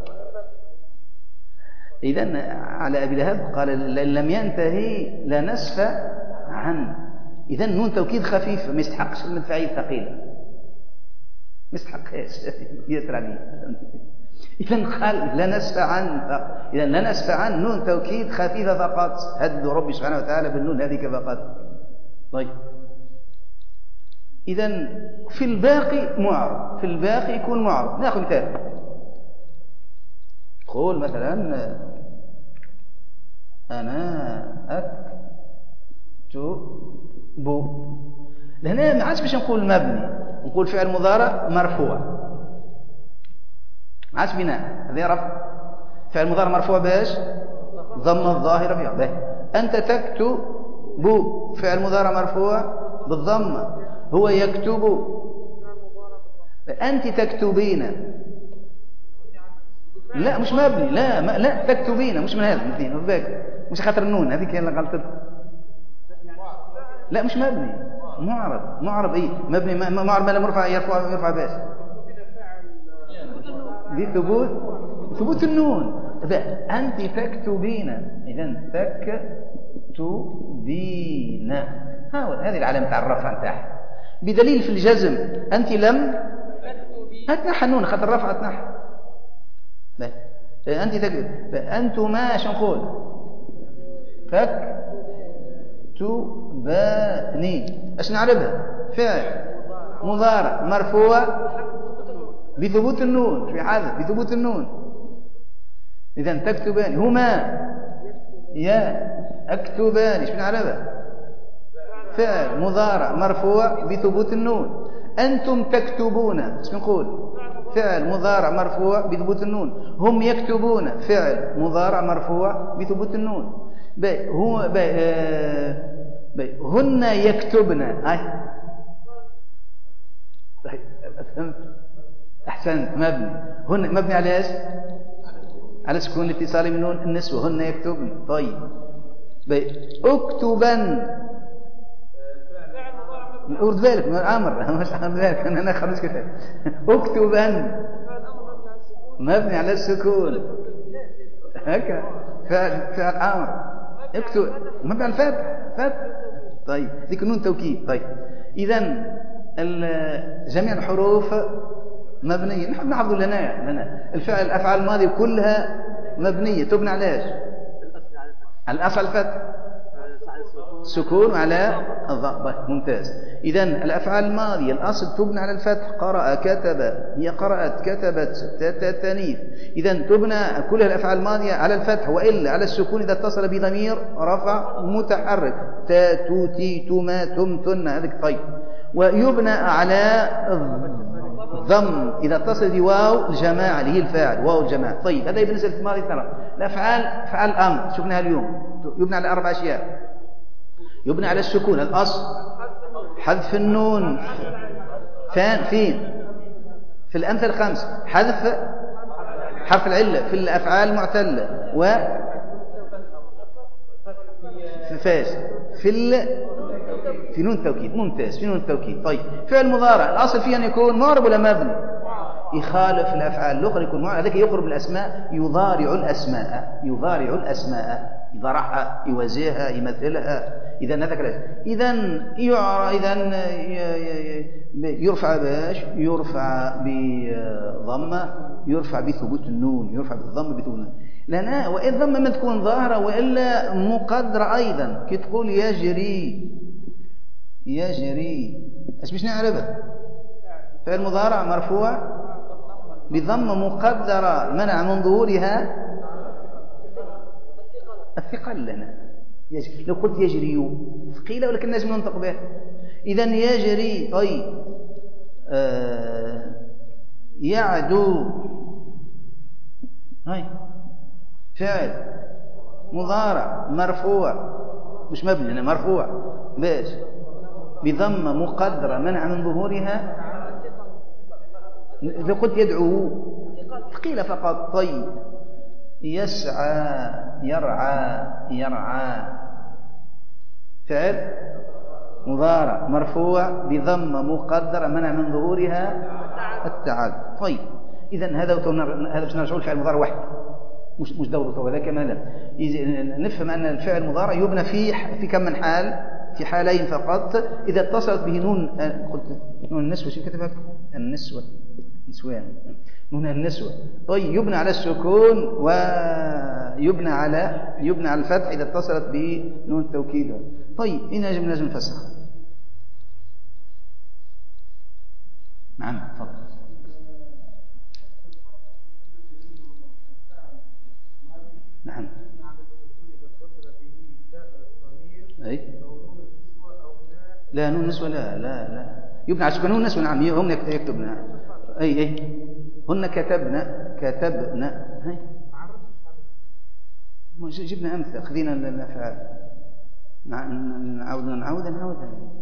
إذن على أبي لهب قال إن لم ينتهي لنسف عن. إذن نون توكيد خفيف ما يستحقش المدفعية الثقيلة، ما يستحقش يسرع لي. إذن قال لنسف عن، إذن لنسف عن نون توكيد خفيفة فقط. هدد ربي سبحانه وتعالى بالنون هذيك فقط. طيب إذن في الباقي معرض، في الباقي يكون معرض. ناخذ مثال، قول مثلا أنا أكتب. لهنا ما عادش باش نقول مبني، نقول فعل مضارع مرفوع، ما عادش بناء. هذا رفع فعل مضارع مرفوع باش ضم الظاهرة فيها. به أنت تكتب فعل مضارع مرفوع بالضمة، هو يكتب. أنت تكتبين لا مش مبني، لا ما لا تكتبين مش من هذا الاثنين وذاك، مش خاطر النون هذيك هي اللي غلطت. لا مش مبني، معرض. معرض ايه مبني؟ معرض ما لم يرفع يرفع يرفع باش دي ثبوت ثبوت النون. أنت تكتبين، إذا تكتبين ها هذه العلامة تاع الرفع نتاعها. بدليل في الجزم أنت لم هتنحى النون خاطر الرفع تنحى. أنت تكتب أنتما شو نقول؟ تكتباني. ايش نعرفها؟ فعل مضارع مرفوع بثبوت النون، في حذف بثبوت النون. إذا تكتبان هما يا أكتبان، إيش بنعرفها؟ فعل مضارع مرفوع بثبوت النون. أنتم تكتبون، إيش بنقول؟ فعل مضارع مرفوع بثبوت النون. هم يكتبون، فعل مضارع مرفوع بثبوت النون. بي هو بي آه بي هن يكتبن. هاي أحسنت، مبني. هن مبني على ايش؟ على سكون الاتصال من نون النسوة. هن يكتبن. طيب بي اكتبن، ورد بالك من الامر مش عامل بالك انا خرج كتاب. اكتبن مبني على السكون هكا، فعل فعل امر. اكتب مبني على الفتح فتح. طيب ذيك النون توكيد. طيب اذا جميع الحروف مبنيه، نحن نحفظ لنا لنا الفعل الافعال الماضيه كلها مبنيه، تبنى على ايش؟ على الاصل الفتح سكون على الضم. ممتاز. إذن الأفعال الماضية الأصل تبنى على الفتح. قرأ كتب، هي قرأت كتبت تانيث. إذن تبنى كل الأفعال الماضية على الفتح، وإلا على السكون إذا اتصل بضمير رفع متحرك، تا تو تي تما تم تن هذيك. طيب ويبنى على الضم إذا اتصل بواو الجماعة اللي هي الفاعل، واو الجماعة. طيب هذا بالنسبة للماضي. ترى الأفعال أفعال الأمر شفناها اليوم يبنى على أربع أشياء. يبنى على السكون الأصل، حذف النون فين فين في الأمثلة الخمس، حذف حرف العلة في الأفعال المعتلة، و في فاس في ال... في نون التوكيد. ممتاز، في نون التوكيد. طيب فعل مضارع الأصل فيه أن يكون معرب ولا مبني؟ يخالف الأفعال الأخرى يكون معرب. هذاك يقرب الأسماء، يضارع الأسماء، يضارع الأسماء، يضرعها يوزيها يمثلها. إذا هذاك إذا يعرى إذا يرفع باش يرفع بضمة، يرفع بثبوت النون، يرفع بالضمة بثبوت النون. لأن وإن ضمة ما تكون ظاهرة وإلا مقدرة أيضا. كي تقول يجري يجري ايش باش نعرفها؟ فعل مضارع مرفوع بضمة مقدرة منع من ظهورها الثقل. لنا يجري. لو قلت يجري ثقيلة ولكن لازم ننطق به. إذا يجري. طيب آه يعدو، هاي فعل مضارع مرفوع مش مبني، أنا مرفوع باش بضمة مقدرة منع من ظهورها. إذا قلت يدعو ثقيلة فقط. طيب يسعى يرعى يرعى فعل مضارع مرفوع بضمة مقدرة منع من ظهورها التعد. طيب إذا هذا هذا باش نرجعوا للفعل المضارع واحد، مش مش دوره هذا كمالا. نفهم أن الفعل المضارع يبنى في في كم من حال؟ في حالين فقط. إذا اتصلت به نون، قلت نون النسوة، شو كتبت؟ النسوة نسوان، نون النسوة. طيب يبنى على السكون ويبنى على يبنى على الفتح إذا اتصلت بنون التوكيد. طيب إن نجم نجم نفسخ. نعم تفضل. نعم أي لا نون النسوة لا لا لا يبنى على السكون. نون النسوة نعم هم يكتبنا. أي أي هن كتبنا كتبنا. هاي جبنا أمثلة خذينا الأفعال. نعود نعود نعود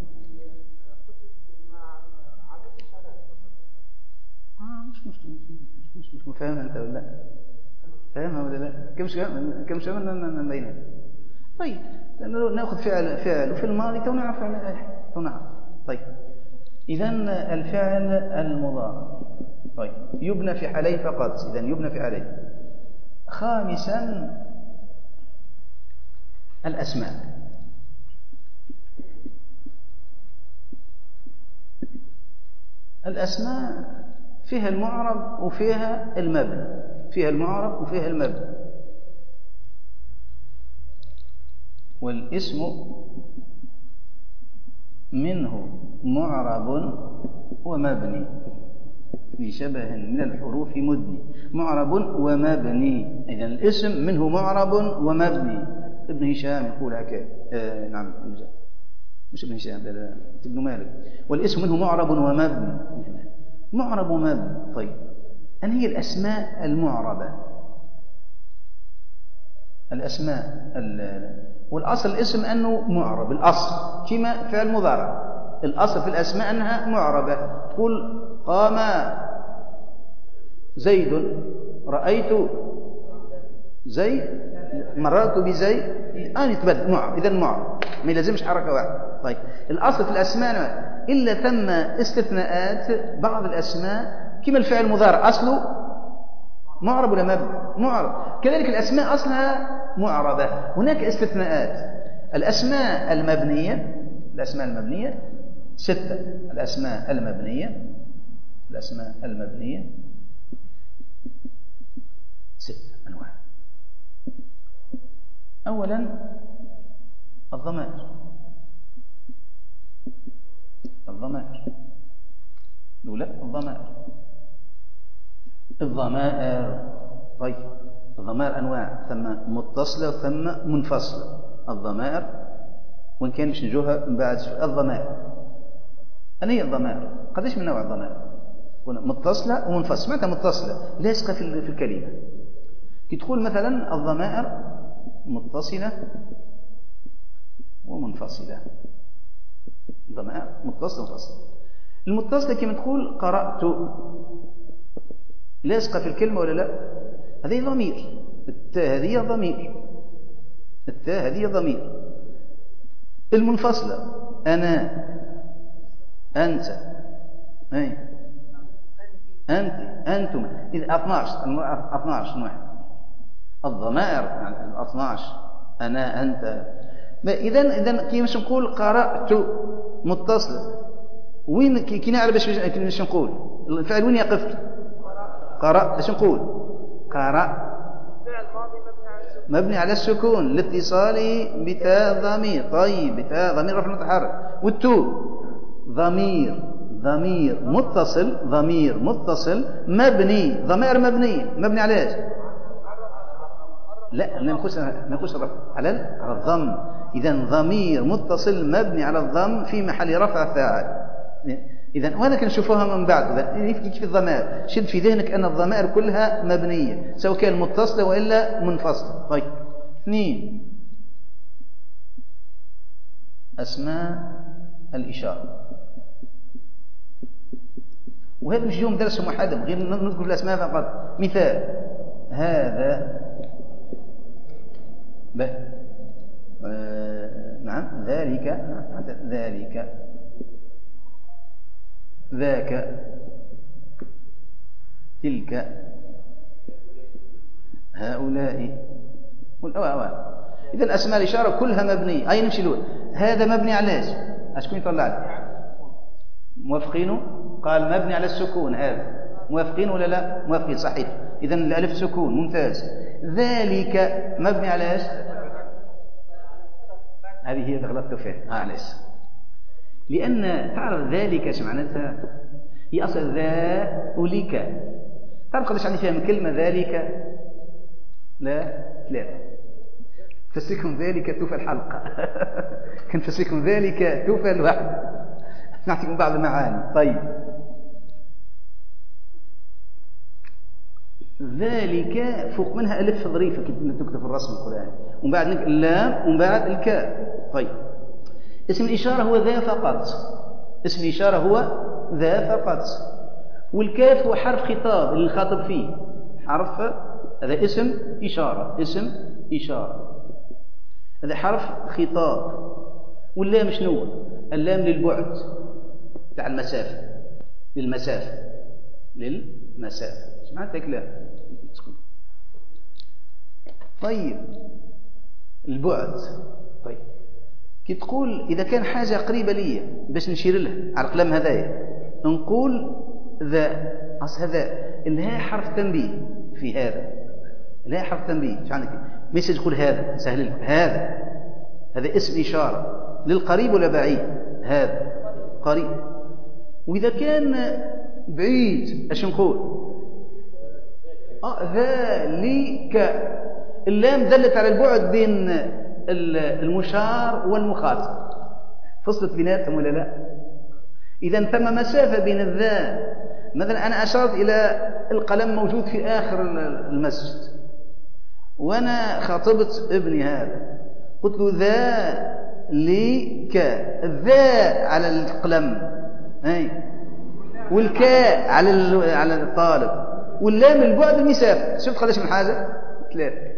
آه مش مشكلة مش مش فاهم أنت ولا لا؟ فاهمها ولا لا؟ كم شو كم شو من بيننا. طيب نأخذ فعل فعل وفي الماضي تو نعرف فعل تو نعرف. طيب إذا الفعل المضارع طيب يبنى في حالين فقط. إذا يبنى في حالين. خامسا الأسماء. الأسماء فيها المعرب وفيها المبني، فيها المعرب وفيها المبني. والاسم منه معرب ومبني. في شبه من الحروف مدني معرب ومبني. إذا الاسم منه معرب ومبني. ابن هشام يقول هكذا. آه نعم مش ابن هشام ده ابن مالك. والاسم منه معرب ومبني. معرب ومبني. طيب أن هي الأسماء المعربة. الأسماء والأصل الاسم أنه معرب. الأصل كما فعل مضارع. الأصل في الأسماء أنها معربة. تقول قام زيد، رأيت زيد، مررت بزيد، آن يتبدل معرب. إذا معرب ما يلزمش حركة واحدة. طيب الأصل في الأسماء إلا ثم استثناءات. بعض الأسماء كما الفعل المضارع أصله معرب ولا مبني؟ معرب. كذلك الأسماء أصلها معربة. هناك استثناءات. الأسماء المبنية الأسماء المبنية ستة. الأسماء المبنية الأسماء المبنية ستة أنواع. أولا الضمائر. الضمائر الأولى الضمائر. الضمائر طيب الضمائر أنواع، ثم متصلة وثم منفصلة. الضمائر وإن كان مش نجوها من بعد الضمائر. أنا هي الضمائر قديش من نوع الضمائر؟ متصلة ومنفصلة. معناتها متصلة لاصقة في الكلمة. كي تقول مثلا الضمائر متصلة ومنفصلة. ضمائر متصلة ومنفصلة. المتصلة كما تقول قرأت، لاصقة في الكلمة ولا لا؟ هذه ضمير. التاء هذه ضمير. التاء هذه ضمير. المنفصلة أنا، أنت، أي أنت، أنتم. إذا اثناشر اثناشر واحد. الضمائر يعني اثناشر أنا، أنت. إذا إذا كي باش نقول قرأت متصلة، وين كي نعرف باش نقول الفعل وين يقف؟ قرأ. باش نقول قرأ مبني على السكون لاتصاله بتاء ضمير. طيب بتاء ضمير رفع متحرك. والتو ضمير ضمير متصل. ضمير متصل مبني. ضمائر مبنية. مبني على ايش؟ لا ما نقولش ما نقولش رفع على على الضم. اذا ضمير متصل مبني على الضم في محل رفع فاعل. إذا وهذا كنشوفوها من بعد. كيف الضمائر شد في ذهنك أن الضمائر كلها مبنية سواء كان متصلة وإلا منفصلة. طيب اثنين أسماء الإشارة. وهذا مش يوم درس محدد غير نذكر الأسماء فقط. مثال هذا به آه نعم ذلك نعم. ذلك ذاك تلك هؤلاء والأوان. إذا أسماء الإشارة كلها مبنية. أي نمشي الأول. هذا مبني على ايش؟ أشكون يطلع لي؟ موافقينه؟ قال مبني على السكون. هذا موافقين ولا لا؟ موافقين صحيح. إذا الألف سكون ممتاز. ذلك مبني على ايش؟ هذه هي غلطت فيها. معلش. لأن تعرف ذلك ايش معناتها؟ هي أصل ذلك. تعرف قديش عندي فيها من كلمة ذلك؟ لا ثلاثة. فسيكم ذلك توفى الحلقة. كان فسيكم ذلك توفى الوحد. نعطيكم بعض المعاني. طيب ذلك فوق منها ألف ظريفة كيف تكتب في الرسم القرآني. ومن بعد اللام ومن بعد الكاء. طيب اسم الإشارة هو ذا فقط. اسم الإشارة هو ذا فقط. والكاف هو حرف خطاب اللي الخاطب فيه. حرف هذا اسم إشارة. اسم إشارة هذا حرف خطاب. واللام شنو؟ اللام للبعد تاع المسافة. للمسافة للمسافة. ايش معناتها كلام؟ طيب البعد. طيب كي تقول إذا كان حاجة قريبة لي باش نشير لها على القلم هذايا نقول ذا. أصل هذا الهاء حرف تنبيه في هذا. الهاء حرف تنبيه. ايش عندك؟ مش تقول هذا سهل لك. هذا هذا اسم إشارة للقريب ولا بعيد؟ هذا قريب. وإذا كان بعيد. اش نقول؟ آه ذلك. اللام دلت على البعد بين المشار والمخاطب، فصلت بيناتهم ولا لا؟ إذا ثم مسافة بين الذا. مثلا أنا أشرت إلى القلم موجود في آخر المسجد، وأنا خاطبت ابني هذا، قلت له ذلك، الذا على القلم أي، والكاء على على الطالب، واللام البعد المسافة. شفت قداش من حاجة؟ ثلاثة.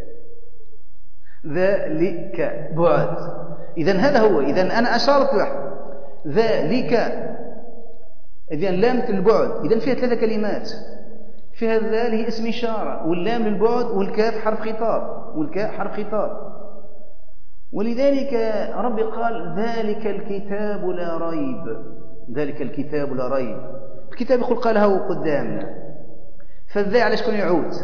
ذلك بعد. إذن هذا هو. إذن أنا أشارت واحد ذلك، إذن لامة البعد. إذن فيها ثلاثة كلمات، فيها الذا اللي هي اسم إشارة، واللام للبعد، والكاف حرف خطاب، والكاء حرف خطاب. ولذلك ربي قال ذلك الكتاب لا ريب. ذلك الكتاب لا ريب. الكتاب يقول قالها قدامنا، فالذا على شكون يعود؟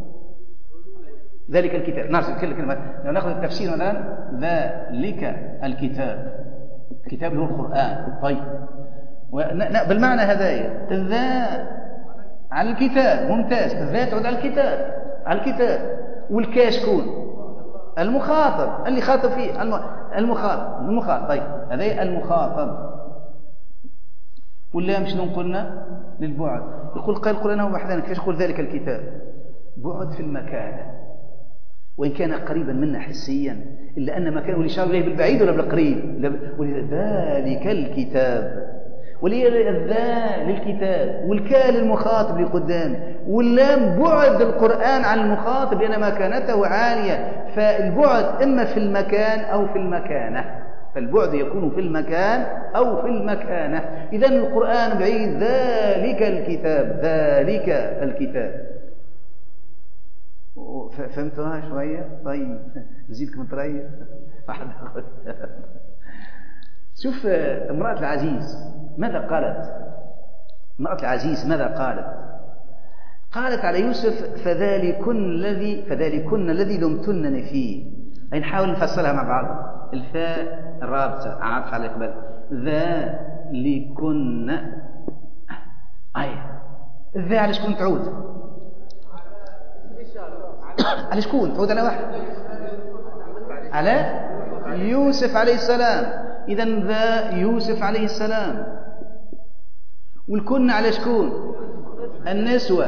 ذلك الكتاب. نرجع كلمة لو ناخذ التفسير الآن، ذلك الكتاب، الكتاب هو القرآن. طيب بالمعنى هذايا، الذا على الكتاب، ممتاز. الذا تعود على الكتاب، على الكتاب. والكا شكون؟ المخاطب، اللي خاطب فيه المخاطب، المخاطب. طيب هذا المخاطب. واللام شنو قلنا؟ للبعد. يقول قال القرآن هو وحدنا. كيفاش يقول ذلك الكتاب؟ بعد في المكان، وإن كان قريبا منا حسيا، إلا أن مكانه الإشارة إليه بالبعيد ولا بالقريب. ذلك الكتاب، ولي الذا للكتاب، والكاء للمخاطب اللي قدامه، واللام بعد القرآن عن المخاطب لأن مكانته عالية. فالبعد إما في المكان أو في المكانة، فالبعد يكون في المكان أو في المكانة. إذن القرآن بعيد. ذلك الكتاب، ذلك الكتاب. فهمتوها شوية؟ طيب نزيدكم تريح. شوف امرأة العزيز ماذا قالت؟ امرأة العزيز ماذا قالت؟ قالت على يوسف فذلكن الذي فذلكن الذي لمتنني فيه. أي نحاول نفصلها مع بعض. الفاء الرابطة عاطفة على الإقبال. ذلكن. أي الذا على شكون تعود؟ على شكون تعود؟ على واحد، على يوسف عليه السلام. إذن ذا يوسف عليه السلام. والكن على شكون؟ النسوة.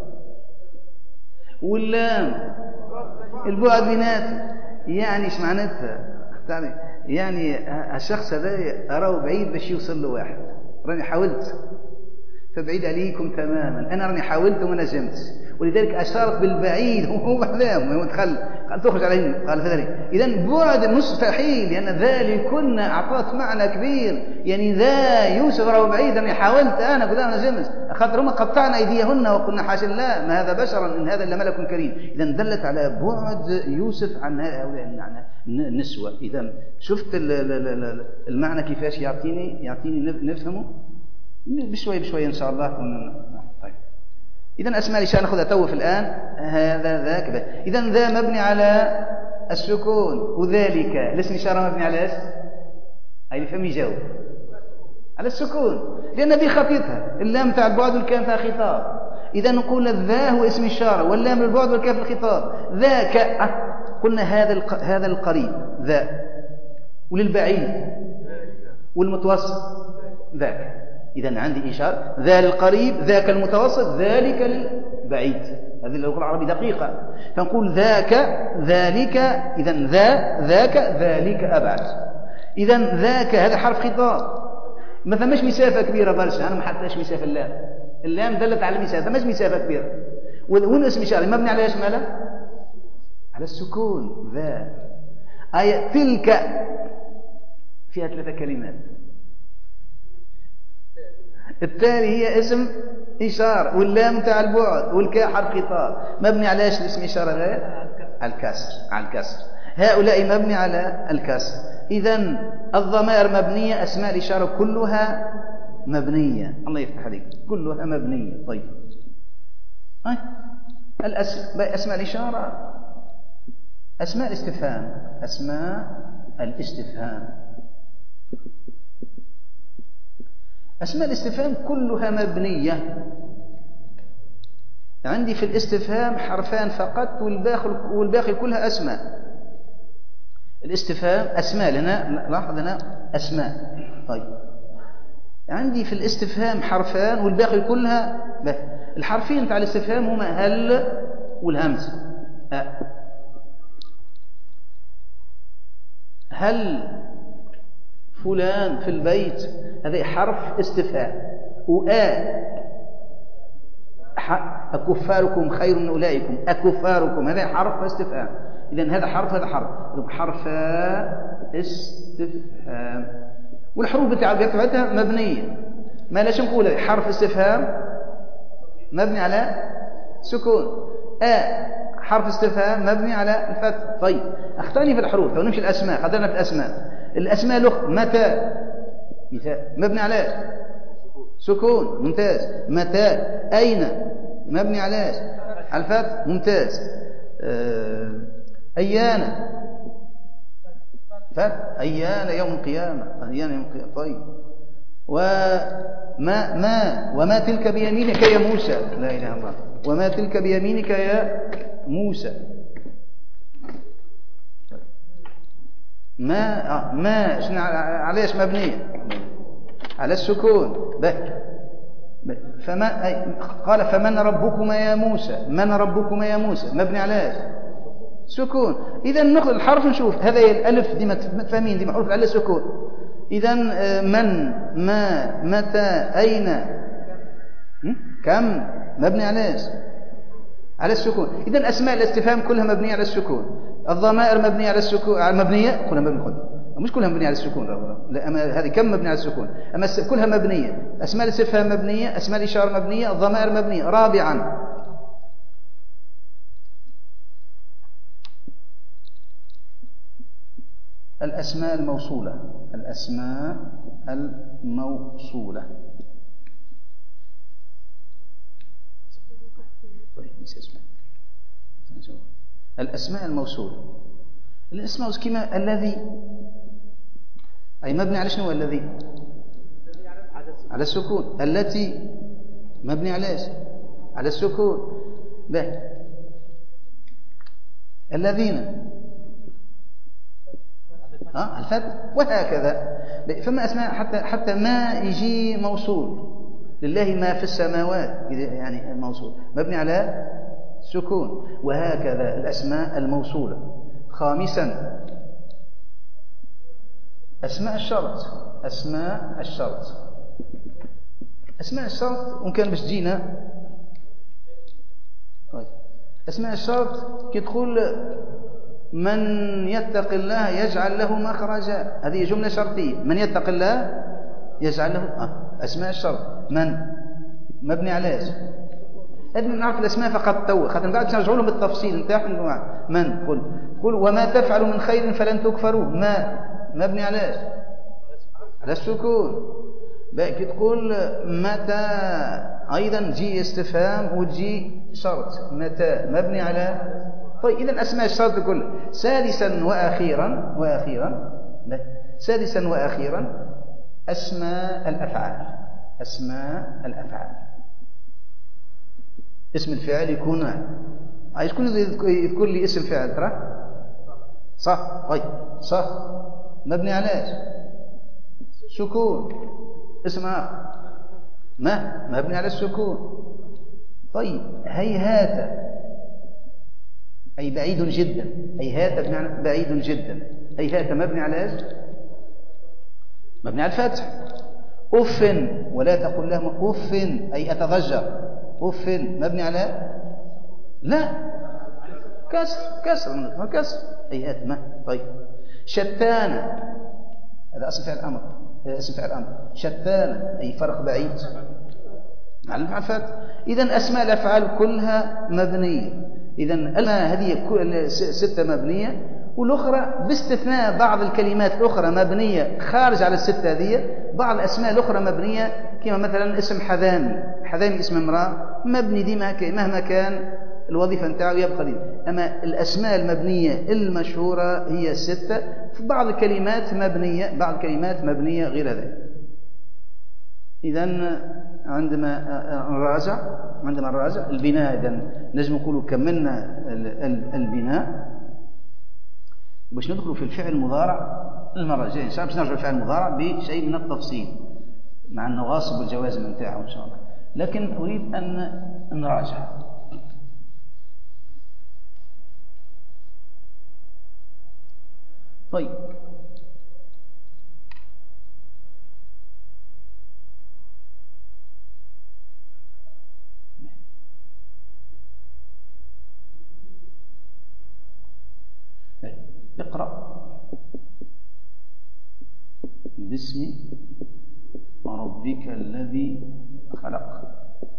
واللام البعد بيناتهم. يعني ايش معناتها؟ يعني الشخص هذا أراه بعيد باش يوصل له واحد. راني حاولت فبعيد عليكم تماما. أنا راني حاولت وما نجمتش، ولذلك أشارت بالبعيد. هو حذاهم دخل قال تخرج عليهم. قال فذلك. إذن بعد مستحيل، لأن ذلكن أعطت معنى كبير. يعني ذا يوسف راه بعيد، راني حاولت أنا قلت أنا نجمت، خاطر هما قطعنا أيديهن وقلنا حاشا الله ما هذا بشرا إن هذا إلا ملك كريم. إذن دلت على بعد يوسف عن هؤلاء النسوة. إذن شفت المعنى كيفاش يعطيني يعطيني نفهمه بشوي بشوي إن شاء الله. طيب إذن أسماء الإشارة نأخذها تو في الآن. هذا ذاك. إذن ذا مبني على السكون، وذلك الاسم إشارة مبني على إيش؟ أي فهم يجاوب على السكون، لأن ذي خطيتها اللام تاع البعد والكاف تاع الخطاب. إذا نقول الذا هو اسم إشارة، واللام للبعد والكاف الخطاب. ذاك قلنا هذا هذا القريب ذا، وللبعيد والمتوسط ذاك. إذا عندي إشارة ذا للقريب، ذاك المتوسط، ذلك للبعيد. هذه اللغة العربية دقيقة. فنقول ذاك ذلك. إذا ذا ذاك ذلك أبعد. إذا ذاك هذا حرف خطاب، مثلا مش مسافة كبيرة برشا. أنا ما حطيتش مسافة اللام. اللام دلت على المسافة، مش مسافة كبيرة. وين اسم إشارة مبني على إيش ماله؟ على السكون. ذا آية تلك فيها ثلاثة كلمات. التالي هي اسم إشارة، واللام تاع البعد، والكاء حرف خطاب. مبني على ايش الاسم إشارة؟ على الكسر. على الكسر. هؤلاء مبني على الكسر. إذن الضمائر مبنية، أسماء الإشارة كلها مبنية. الله يفتح عليك، كلها مبنية. طيب أي الأسماء أسماء الإشارة، أسماء الاستفهام. أسماء الاستفهام أسماء الاستفهام كلها مبنية. عندي في الاستفهام حرفان فقط والباقي والباقي كلها أسماء. الاستفهام أسماء، لنا لاحظ هنا أسماء. طيب عندي في الاستفهام حرفان والباقي كلها به. الحرفين بتاع الاستفهام هما هل والهمز. أه. هل فلان في البيت، هذا حرف استفهام. وآ أكفاركم خير من أولئكم، أكفاركم هذا حرف استفهام. إذن هذا حرف هذا حرف حرف استفهام. والحروف بتاعتها مبنية. ما لاش نقول حرف استفهام مبني على سكون، آ حرف استفهام مبني على الفتح. طيب اختاني في الحروف لو نمشي الأسماء. خذنا في الأسماء. الأسماء لغة متى مثال مبني على سكون ممتاز. متى أين مبني على على الفتح ممتاز. أيان فتح أيان يوم القيامة أيان يوم القيامة. طيب وما ما وما تلك بيمينك يا موسى، لا إله إلا الله. وما تلك بيمينك يا موسى. ما ما شنو عليش مبنية على السكون. به فما قال فمن ربكما يا موسى. من ربكما يا موسى مبني على سكون. إذا ناخذ الحرف نشوف هذا الألف دي متفاهمين دي محروف على السكون. إذا من ما متى أين كم مبني على على السكون. إذا أسماء الاستفهام كلها مبنية على السكون. الضمائر مبنية على السكون مبنية كلها مبنية مش كلها مبنية على السكون. لا أما هذه كم مبنية على السكون. أما كلها مبنية. أسماء الاستفهام مبنية، أسماء الإشارة مبنية، الضمائر مبنية. رابعا الأسماء الموصولة. الأسماء الموصولة. طيب الأسماء الموصولة. الأسماء كما الذي أي مبني على شنو؟ الذي على السكون. التي مبني على ايش؟ على السكون. به الذين ها الفتح وهكذا. فما أسماء حتى حتى ما يجي موصول. لله ما في السماوات يعني موصول مبني على سكون. وهكذا الأسماء الموصولة. خامسا أسماء الشرط. أسماء الشرط. أسماء الشرط وإن كان باش تجينا. طيب أسماء الشرط كي تقول من يتق الله يجعل له مخرجا، هذه جملة شرطية. من يتق الله يجعل له آه. أسماء الشرط من مبني على ايش؟ هذه نعرف الأسماء فقط تو خاطر من بعد نرجعوا لهم بالتفصيل نتاعهم. من قل قل وما تفعلوا من خير فلن تكفروه. ما مبني على ايش؟ على السكون. باقي تقول متى أيضا جي استفهام وتجي شرط. متى مبني على. طيب إذا أسماء الشرط كلها. سادسا وأخيرا وأخيرا سادسا وأخيرا أسماء الأفعال. أسماء الأفعال. اسم الفعل يكون عايز كل يذكر لي اسم فعل ترى صح. طيب صح مبني على ايش؟ سكون. اسم آخر ما مبني على السكون. طيب هيهات أي بعيد جدا. هيهات بمعنى بعيد جدا. هيهات مبني على ايش؟ مبني على الفتح. أف ولا تقل لهم أف أي أتضجر. أف مبني على لا كسر. كسر ما كسر. هيهات ما. طيب شتان هذا أصل فعل الأمر. اسم فعل الأمر. شتان أي فرق بعيد مع الفتح. إذن أسماء الأفعال كلها مبنية. إذن هذه ستة مبنية والأخرى باستثناء بعض الكلمات الأخرى مبنية خارج على الستة هذه. بعض الأسماء الأخرى مبنية كما مثلا اسم حذامي. حذامي اسم امرأة مبني ديما مهما كان الوظيفة نتاعو يبقى دي. أما الأسماء المبنية المشهورة هي ستة. في بعض الكلمات مبنية بعض الكلمات مبنية غير هذا. إذن عندما نراجع عندما نراجع البناء، إذن نجم نقول كملنا البناء. باش ندخل في الفعل المضارع المرة الجاية إن شاء الله، باش نرجع الفعل المضارع بشيء من التفصيل مع النواصب والجوازم نتاعه إن شاء الله، لكن أريد أن نراجع. طيب اقرأ باسم ربك الذي خلق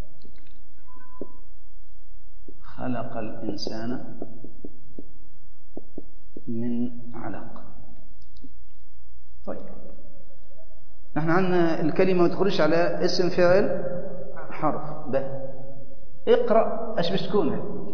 خلق الإنسان من علق. طيب نحن عندنا الكلمة ما تخرجش على اسم فاعل حرف. به اقرأ ايش باش تكون؟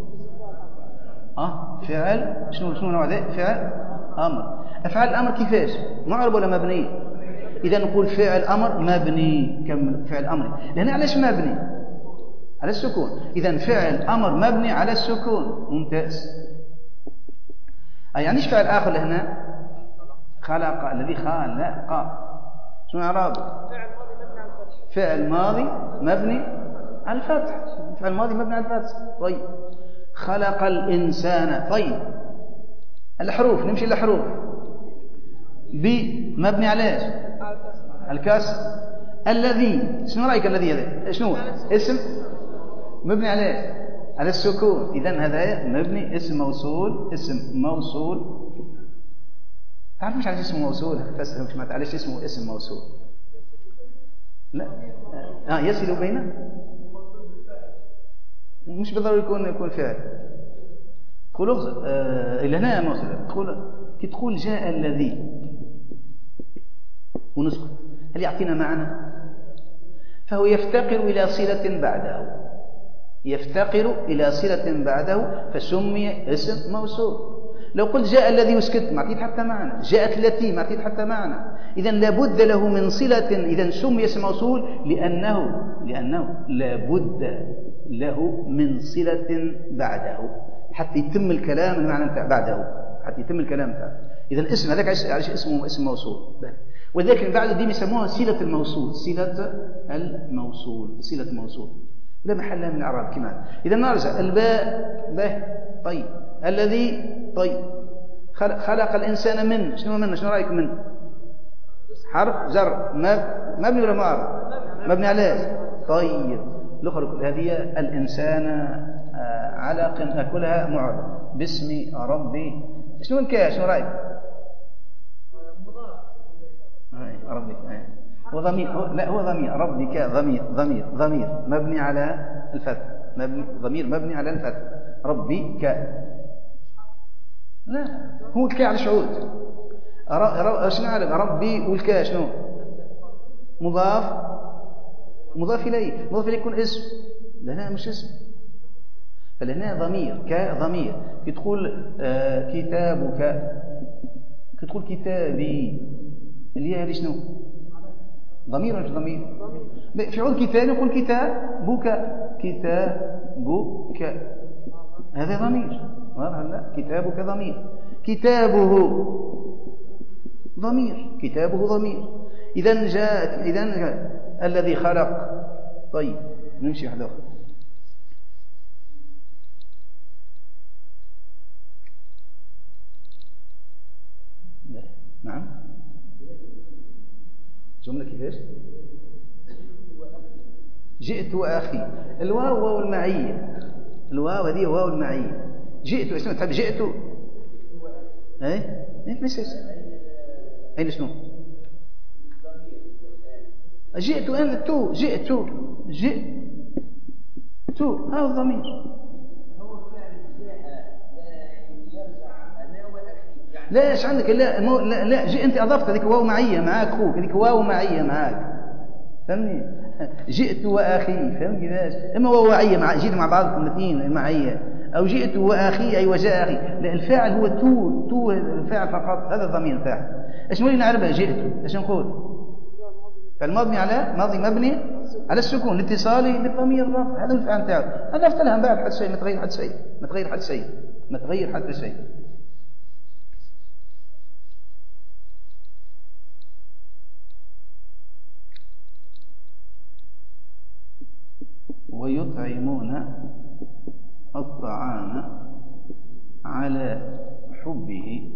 اه فعل شنو شنو نوع ذا؟ فعل امر. افعال الامر كيفاش؟ معرب ولا مبني؟ اذا نقول فعل امر مبني. كم فعل امر لهنا علاش مبني؟ على السكون. اذا فعل امر مبني على السكون. ممتاز. اي يعني ايش فعل اخر لهنا؟ خلق الذي خلق. شنو اعرابه؟ فعل ماضي مبني على الفتح. فعل ماضي مبني على الفتح. طيب خلق الإنسان. طيب الحروف نمشي الحروف. ب مبني على ايش؟ الكسر. الذي شنو رأيك؟ الذي هذا شنو اسم مبني على ايش؟ على السكون. إذن هذا مبني اسم موصول. اسم موصول تعرف مش على اسم موصول؟ بس مش ما تعرفش اسمه اسم موصول. لا اه يصل بينه مش بالضروري يكون يكون فعل. تقول آه الى هنا مثلا تقول كي تقول جاء الذي ونسكت، هل يعطينا معنى؟ فهو يفتقر الى صلة بعده. يفتقر الى صلة بعده فسمي اسم موصول. لو قلت جاء الذي وسكت ما عطيت حتى معنى. جاءت التي ما عطيت حتى معنى. إذن لابد له من صلة. إذن سمي اسم موصول لأنه لأنه لابد له من صلة بعده حتى يتم الكلام المعنى بتاع بعده حتى يتم الكلام بتاعه. إذن اسم هذاك علاش اسمه اسم موصول. وذلك من بعد دي يسموها صلة الموصول. صلة الموصول صلة الموصول لا محل من الإعراب كمان. إذا نرجع الباء به. طيب الذي. طيب خلق الإنسان من شنو من شنو رأيك؟ من حرف جر مبني ولا معرب؟ مبني على ايش؟ طيب الأخرى هذه الإنسان على كلها معرب. باسم ربي شنو الكاء؟ شنو رأيك؟ ربك وضمير. لا هو ضمير. ربك ضمير ضمير ضمير مبني على الفتح. مبني ضمير مبني على الفتح. ربك. لا هو الكاء على شعود. شنو نعرف؟ ربي والكاء شنو؟ مضاف مضاف إليه. مضاف إليه يكون اسم. لهنا مش اسم. فلهنا ضمير. كاء ضمير. كي تقول آه كتابك كي تقول كتابي الياء هذه شنو؟ ضمير ولا مش ضمير؟ في عود كتاب يقول كتابك. كتابك هذا ضمير. لا كتابك ضمير. كتابه ضمير. كتابه ضمير. إذن جاءت إذن جاء الذي خلق. طيب نمشي واحدة أخرى. نعم جملة كيفاش؟ جئت وأخي. الواو واو المعية. الواو هذه واو المعية. جئت اسمها تحب جئت اي ايه ليش اين شنو؟ جئت انا تو جئت جئت تو هذا الضمير. لا ايش عندك؟ لا لا لا جئ انت اضفت هذيك واو معيه معاك اخوك. هذيك واو معيه معاك فهمني؟ جئت واخي فهمت كيفاش؟ اما واو معيه مع جيت مع بعضكم الاثنين المعيه او جئت واخي اي وجاء اخي. لا الفاعل هو تو تو الفاعل فقط. هذا الضمير فاعل. ايش نقول نعرفها؟ جئت ايش نقول؟ فعل ماضي على ماضي مبني على السكون لاتصاله بالضمير الرافع، هذا الفعل نتاعو. هذا افتلها من بعد حتى شيء، ما تغير حتى شيء، ما تغير حتى شيء، ما تغير حتى شيء. ويطعمون الطعام على حبه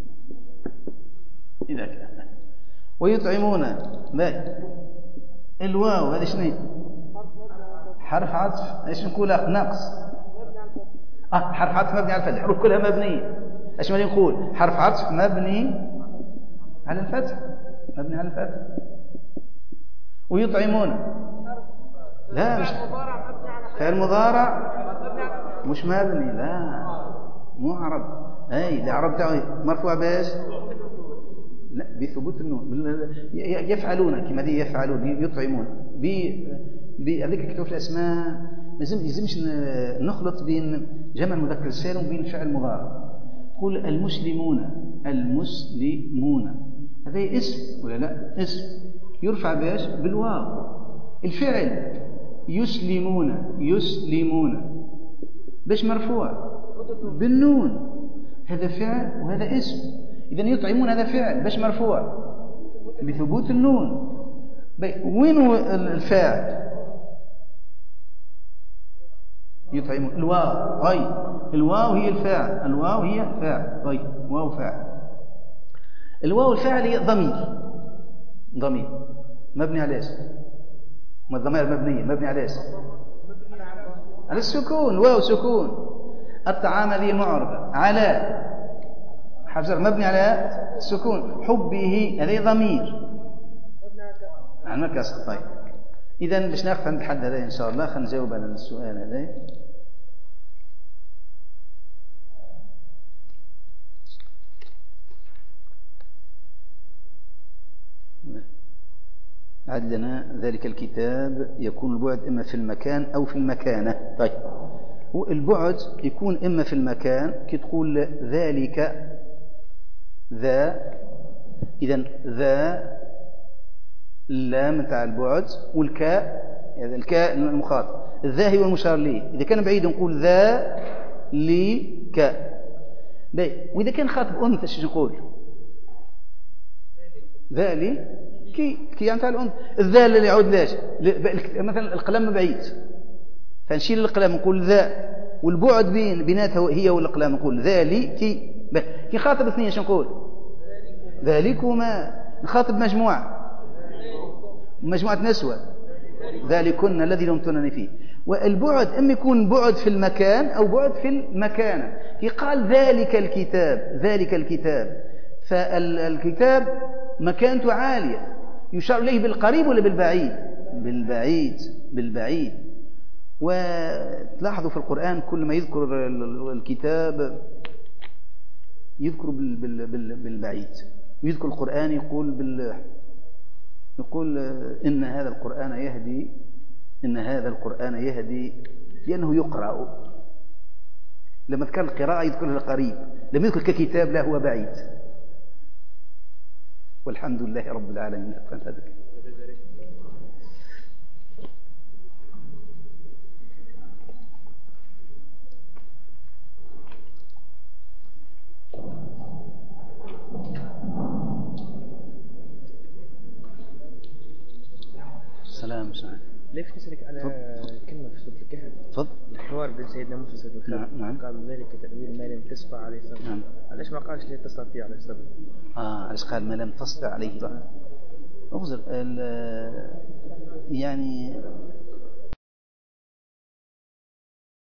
إذا كان. ويطعمون باي الواو هذا شنو؟ حرف عطف. ايش نقول ناقص؟ اه حرف عطف مبني على الفتح، الحروف كلها مبنيه. ايش ما نقول؟ حرف عطف مبني على الفتح، مبني على الفتح. ويطعمون لا مش فعل مضارع مش مبني، لا معرب. اي الاعراب تاعو مرفوع باش لا بثبوت النون. يفعلون كما دي يفعلون يطعمون بهذيك كتب الاسماء. ما يلزمش نخلط بين جمع مذكر السالم وبين فعل مضارع. قول المسلمون، المسلمون هذا اسم ولا لا؟ اسم يرفع باش بالواو. الفعل يسلمون، يسلمون باش مرفوع بالنون، هذا فعل وهذا اسم. إذا يطعمون هذا فعل باش مرفوع بثبوت النون. وين هو الفاعل؟ يطعمون الواو. طيب الواو هي الفاعل، الواو هي فاعل. طيب واو فاعل. الواو الفاعل هي ضمير، ضمير مبني على ايش؟ ما الضمائر مبنيه مبني على ايش؟ على السكون. واو سكون. الطعام ذي معرض على حفظر مبني على السكون. حبه هذا ضمير عن الكسر. طيب اذا باش نقف عند الحد هذا ان شاء الله. خلينا نجاوب على السؤال هذا. عندنا ذلك الكتاب يكون البعد إما في المكان أو في المكانة. طيب البعد يكون إما في المكان كي تقول ذلك ذا، إذن ذا اللام تاع البعد والكاء، هذا الكاء المخاطب، ذا هو المشار ليه. إذا كان بعيد نقول ذا لك. وإذا كان خاطب أنثى ايش نقول؟ ذالي كي كي يعني تاع الأنثى. الذال اللي يعود لاش؟ مثلا القلم بعيد فنشيل القلم نقول ذا، والبعد بين بيناتها هي والقلم نقول ذالي كي. كي خاطب اثنين ايش نقول؟ ذلكما. نخاطب مجموعة، مجموعة نسوة، ذلكن الذي لمتنني فيه. والبعد اما يكون بعد في المكان او بعد في المكانة. قال ذلك الكتاب، ذلك الكتاب، فالكتاب مكانته عالية، يشار إليه بالقريب ولا بالبعيد؟ بالبعيد، بالبعيد. وتلاحظوا في القرآن كل ما يذكر الكتاب يذكر بالبعيد، ويذكر القرآن يقول بال يقول إن هذا القرآن يهدي، إن هذا القرآن يهدي لأنه يقرأ. لما ذكر القراءة يذكر القريب، لما يذكر ككتاب لا هو بعيد. والحمد لله رب العالمين. سلام سلام. ليش نسألك على كلمة في سورة الكهف؟ تفضل. الحوار بين سيدنا موسى وسيدنا الخضر. نعم نعم. قال ذلك تأويل ما لم تستطع عليه الصبر. نعم. ليش ما قالش لي تستطيع عليه الصبر؟ اه ليش قال ما لم تستطع عليه الصبر؟ أغزر يعني